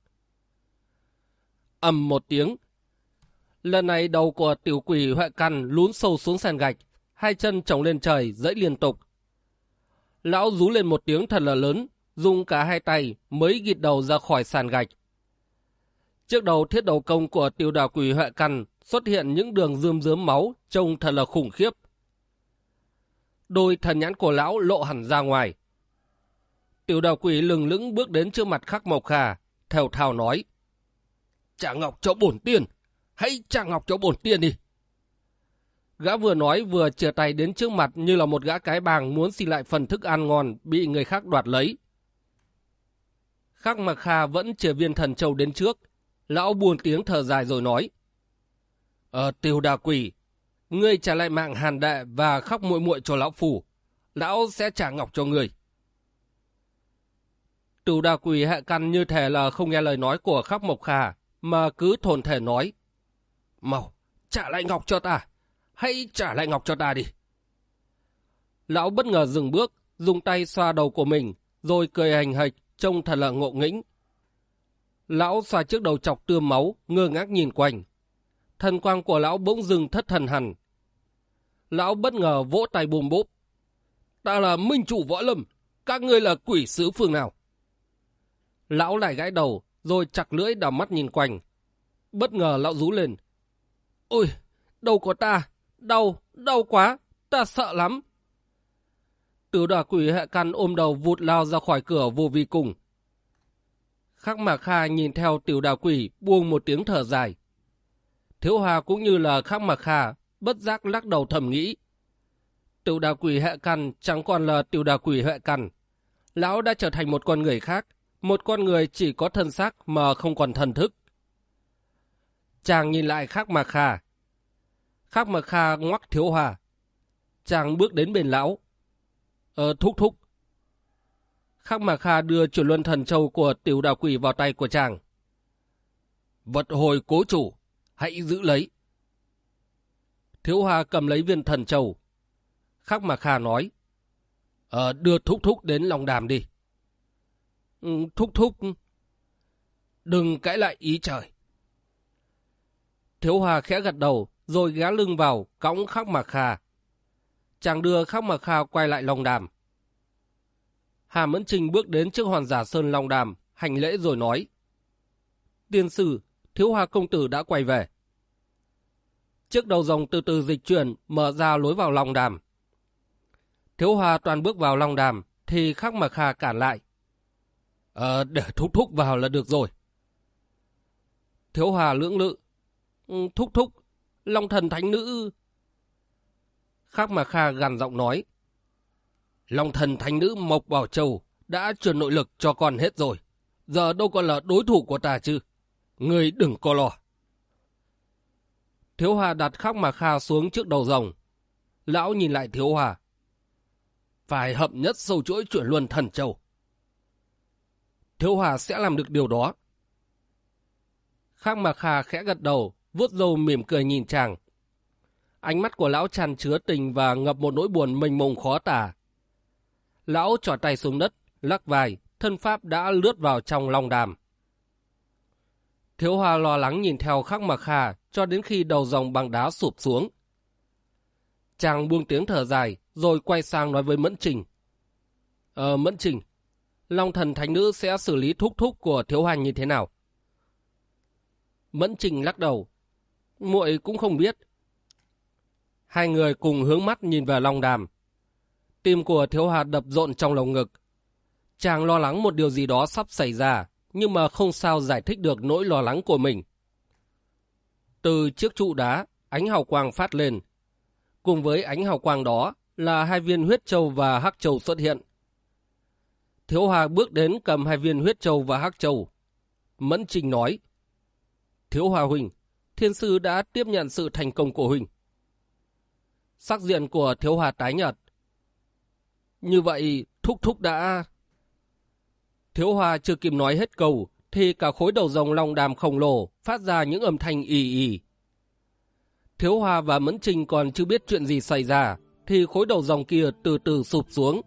Ầm một tiếng, lần này đầu của Tiểu Quỷ hệ căn lún sâu xuống sàn gạch, hai chân chồng lên trời dãy liên tục. Lão rú lên một tiếng thật là lớn, dùng cả hai tay mới gịt đầu ra khỏi sàn gạch. Trước đầu thiết đầu công của Tiểu Đào Quỷ hệ căn xuất hiện những đường rươm rớm máu, trông thật là khủng khiếp. Đôi thần nhãn của lão lộ hẳn ra ngoài. Tiểu Đào Quỷ lừng lững bước đến trước mặt Khắc Mộc Kha, thều thào nói: Trả ngọc cho bổn tiên, hãy trả ngọc cho bổn tiên đi. Gã vừa nói vừa chìa tay đến trước mặt như là một gã cái bàng muốn xin lại phần thức ăn ngon bị người khác đoạt lấy. Khắc Mà Kha vẫn chìa viên thần châu đến trước. Lão buồn tiếng thở dài rồi nói: Tiểu Đào Quỷ, ngươi trả lại mạng Hàn đệ và Khắc muội muội cho lão phủ. Lão sẽ trả ngọc cho ngươi. Tiểu Đào Quỷ hệ căn như thể là không nghe lời nói của Khắc Mộc Kha, mà cứ thồn thể nói: Mau, trả lại ngọc cho ta. Hãy trả lại ngọc cho ta đi. Lão bất ngờ dừng bước, dùng tay xoa đầu của mình, rồi cười hành hạch, trông thật là ngộ nghĩnh. Lão xoa chiếc đầu chọc tươm máu, ngơ ngác nhìn quanh. Thần quang của lão bỗng dừng thất thần hẳn. Lão bất ngờ vỗ tay bùm bốp: Ta là minh chủ võ lâm, các ngươi là quỷ sứ phương nào? Lão lại gãi đầu, rồi chặt lưỡi đảo mắt nhìn quanh. Bất ngờ lão rú lên: Ôi, đầu của ta, đau quá, ta sợ lắm. Tiểu Đào Quỷ hệ căn ôm đầu vụt lao ra khỏi cửa vô vi cùng. Khắc Mà Kha nhìn theo Tiểu Đào Quỷ buông một tiếng thở dài. Thiếu Hòa cũng như là Khắc Mà Kha bất giác lắc đầu thầm nghĩ: Tiểu Đào Quỷ hệ căn chẳng còn là Tiểu Đào Quỷ hệ căn. Lão đã trở thành một con người khác, một con người chỉ có thân xác mà không còn thần thức. Chàng nhìn lại Khắc Mà Kha. Khắc Mà Kha ngoắc Thiếu Hòa. Chàng bước đến bên lão. Thúc. Khắc Mà Kha đưa chuyển luân thần châu của Tiểu Đào Quỷ vào tay của chàng. Vật hồi cố chủ, hãy giữ lấy. Thiếu Hòa cầm lấy viên thần châu. Khắc Mà Kha nói: Đưa Thúc đến Long Đàm đi. Thúc. Đừng cãi lại ý trời. Thiếu Hòa khẽ gật đầu, rồi gá lưng vào, cõng Khắc Mà Kha. Chàng đưa Khắc Mà Kha quay lại Long Đàm. Hà Mẫn Trinh bước đến trước Hoàn Giả Sơn Long Đàm, hành lễ rồi nói: Tiên sư, Thiếu Hòa công tử đã quay về. Chiếc đầu rồng từ từ dịch chuyển, mở ra lối vào Long Đàm. Thiếu Hòa toàn bước vào Long Đàm, thì Khắc Mà Kha cản lại: Để Thúc vào là được rồi. Thiếu Hòa lưỡng lự: Thúc, Long Thần Thánh Nữ. Khắc Mà Kha gằn giọng nói: Long Thần Thánh Nữ Mộc Bảo Châu đã truyền nội lực cho con hết rồi. Giờ đâu còn là đối thủ của ta chứ. Ngươi đừng có lo. Thiếu Hòa đặt Khắc Mà Kha xuống trước đầu rồng. Lão nhìn lại Thiếu Hòa: Phải hợp nhất sâu chuỗi chuyển luân thần châu. Thiếu Hòa sẽ làm được điều đó. Khắc Mà Kha khẽ gật đầu, vuốt râu mỉm cười nhìn chàng. Ánh mắt của lão tràn chứa tình và ngập một nỗi buồn mênh mông khó tả. Lão trỏ tay xuống đất, lắc vai, thân pháp đã lướt vào trong Long Đàm. Thiếu Hòa lo lắng nhìn theo Khắc Mà Kha cho đến khi đầu rồng bằng đá sụp xuống. Chàng buông tiếng thở dài, rồi quay sang nói với Mẫn Trình. Mẫn Trình, Long Thần Thánh Nữ sẽ xử lý thúc thúc của Thiếu Hoa như thế nào? Mẫn Trình lắc đầu. Muội cũng không biết. Hai người cùng hướng mắt nhìn về Long Đàm. Tim của Thiếu Hoa đập rộn trong lồng ngực. Chàng lo lắng một điều gì đó sắp xảy ra, nhưng mà không sao giải thích được nỗi lo lắng của mình. Từ chiếc trụ đá, ánh hào quang phát lên. Cùng với ánh hào quang đó là hai viên huyết châu và hắc châu xuất hiện. Thiếu Hoa bước đến cầm hai viên huyết châu và hắc châu. Mẫn Trình nói: Thiếu Hoa huynh, thiên sư đã tiếp nhận sự thành công của huynh. Sắc diện của Thiếu Hoa tái nhợt. Như vậy thúc thúc đã... Thiếu Hoa chưa kịp nói hết câu thì cả khối đầu rồng Long Đàm khổng lồ phát ra những âm thanh ì ì. Thiếu Hoa và Mẫn Trình còn chưa biết chuyện gì xảy ra thì khối đầu rồng kia từ từ sụp xuống.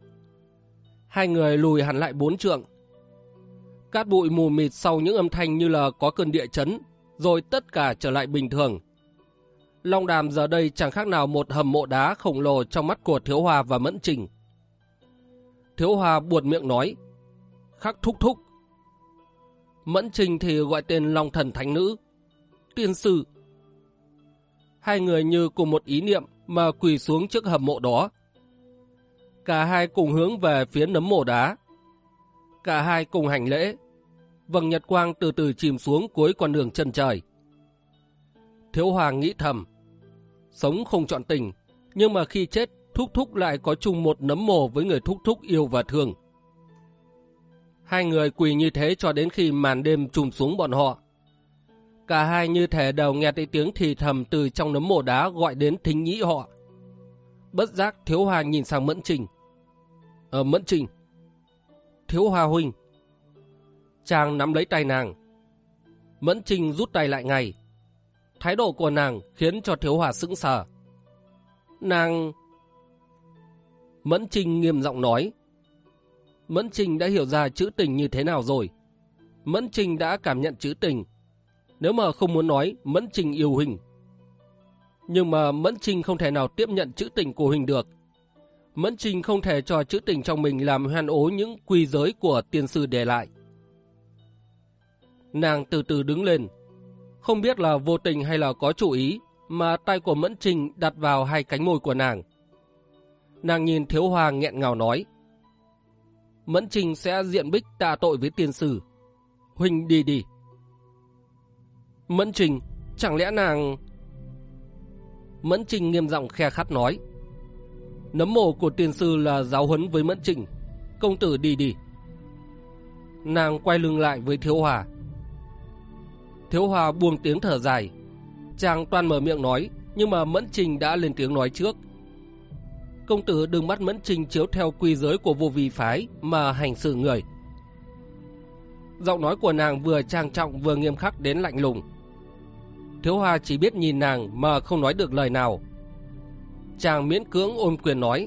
Hai người lùi hẳn lại 4 trượng. Cát bụi mù mịt sau những âm thanh như là có cơn địa chấn, rồi tất cả trở lại bình thường. Long Đàm giờ đây chẳng khác nào một hầm mộ đá khổng lồ trong mắt của Thiếu Hoa và Mẫn Trình. Thiếu Hoa buột miệng nói: Khắc thúc thúc. Mẫn Trình thì gọi tên Long Thần Thánh Nữ: Tiên sư. Hai người như cùng một ý niệm mà quỳ xuống trước hầm mộ đó. Cả hai cùng hướng về phía nấm mộ đá. Cả hai cùng hành lễ. Vầng nhật quang từ từ chìm xuống cuối con đường chân trời. Thiếu Hoa nghĩ thầm: sống không chọn tình, nhưng mà khi chết thúc thúc lại có chung một nấm mồ với người thúc thúc yêu và thương. Hai người quỳ như thế cho đến khi màn đêm trùm xuống bọn họ. Cả hai như thể đều nghe thấy tiếng thì thầm từ trong nấm mồ đá gọi đến thính nhĩ họ. Bất giác Thiếu Hoa nhìn sang Mẫn Trình. Mẫn Trình. Thiếu Hoa huynh. Chàng nắm lấy tay nàng. Mẫn Trình rút tay lại ngay. Thái độ của nàng khiến cho Thiếu Hoa sững sờ. Nàng... Mẫn Trình nghiêm giọng nói. Mẫn Trình đã hiểu ra chữ tình như thế nào rồi. Mẫn Trình đã cảm nhận chữ tình. Nếu mà không muốn nói Mẫn Trình yêu huynh. Nhưng mà Mẫn Trình không thể nào tiếp nhận chữ tình của huynh được. Mẫn Trình không thể cho chữ tình trong mình làm hoen ố những quy giới của tiên sư để lại. Nàng từ từ đứng lên. Không biết là vô tình hay là có chủ ý mà tay của Mẫn Trình đặt vào hai cánh môi của nàng. Nàng nhìn Thiếu Hoa nghẹn ngào nói: Mẫn Trình sẽ diện bích tạ tội với tiên sư. Huynh đi đi. Mẫn Trình, chẳng lẽ nàng... Mẫn Trình nghiêm giọng khe khắt nói: nấm mồ của tiên sư là giáo huấn với Mẫn Trình. Công tử đi đi. Nàng quay lưng lại với Thiếu Hoa. Thiếu Hoa buông tiếng thở dài. Chàng toan mở miệng nói, nhưng mà Mẫn Trình đã lên tiếng nói trước: công tử đừng bắt Mẫn Trình chiếu theo quy giới của vô vi phái mà hành xử người. Giọng nói của nàng vừa trang trọng vừa nghiêm khắc đến lạnh lùng. Thiếu Hoa chỉ biết nhìn nàng mà không nói được lời nào. Chàng miễn cưỡng ôm quyền nói: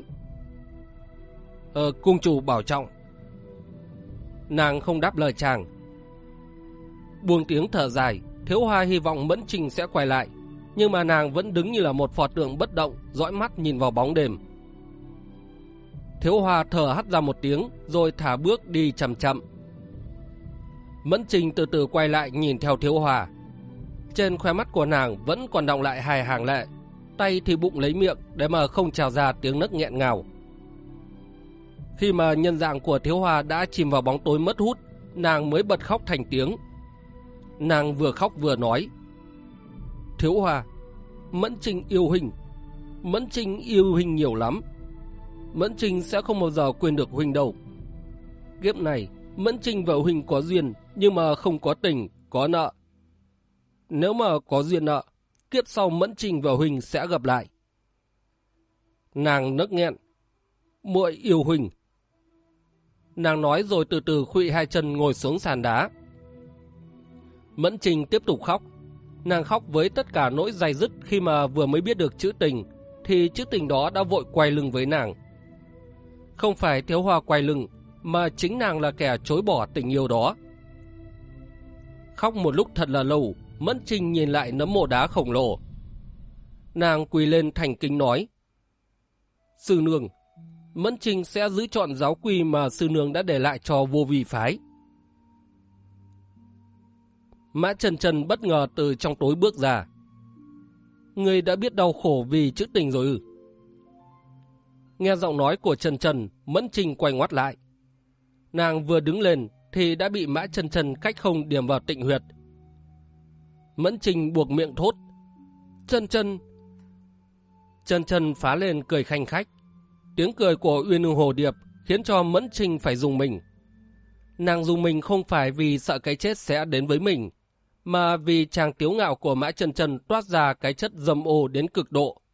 cung chủ bảo trọng. Nàng không đáp lời chàng. Buông tiếng thở dài, Thiếu Hoa hy vọng Mẫn Trình sẽ quay lại, nhưng mà nàng vẫn đứng như là một pho tượng bất động, dõi mắt nhìn vào bóng đêm. Thiếu Hoa thở hắt ra một tiếng rồi thả bước đi chậm chậm. Mẫn Trình từ từ quay lại nhìn theo Thiếu Hoa. Trên khóe mắt của nàng vẫn còn đọng lại hai hàng lệ, tay thì bụng lấy miệng để mà không trào ra tiếng nấc nghẹn ngào. Khi mà nhân dạng của Thiếu Hoa đã chìm vào bóng tối mất hút, nàng mới bật khóc thành tiếng. Nàng vừa khóc vừa nói: Thiếu Hoa, Mẫn Trình yêu huynh. Mẫn Trình yêu huynh nhiều lắm. Mẫn Trình sẽ không bao giờ quên được huynh đâu. Kiếp này Mẫn Trình và huynh có duyên, nhưng mà không có tình, có nợ. Nếu mà có duyên nợ, kiếp sau Mẫn Trình và huynh sẽ gặp lại. Nàng nấc nghẹn: muội yêu huynh. Nàng nói rồi từ từ khuỵu hai chân ngồi xuống sàn đá. Mẫn Trình tiếp tục khóc. Nàng khóc với tất cả nỗi day dứt khi mà vừa mới biết được chữ tình, thì chữ tình đó đã vội quay lưng với nàng. Không phải Thiếu Hoa quay lưng, mà chính nàng là kẻ chối bỏ tình yêu đó. Khóc một lúc thật là lâu, Mẫn Trình nhìn lại nấm mộ đá khổng lồ. Nàng quỳ lên thành kính nói: Sư nương, Mẫn Trinh sẽ giữ trọn giáo quy mà sư nương đã để lại cho Vô Vi phái. Mã Trần Trần bất ngờ từ trong tối bước ra. Ngươi đã biết đau khổ vì chữ tình rồi ư? Nghe giọng nói của Trần Trần, Mẫn Trinh quay ngoắt lại. Nàng vừa đứng lên thì đã bị Mã Trần Trần cách không điểm vào tịnh huyệt. Mẫn Trinh buộc miệng thốt: Trần Trần. Trần Trần phá lên cười khanh khách. Tiếng cười của Uyên Ương Hồ Điệp khiến cho Mẫn Trinh phải rùng mình. Nàng rùng mình không phải vì sợ cái chết sẽ đến với mình, mà vì chàng tiếu ngạo của Mã Trần Trần toát ra cái chất dâm ô đến cực độ.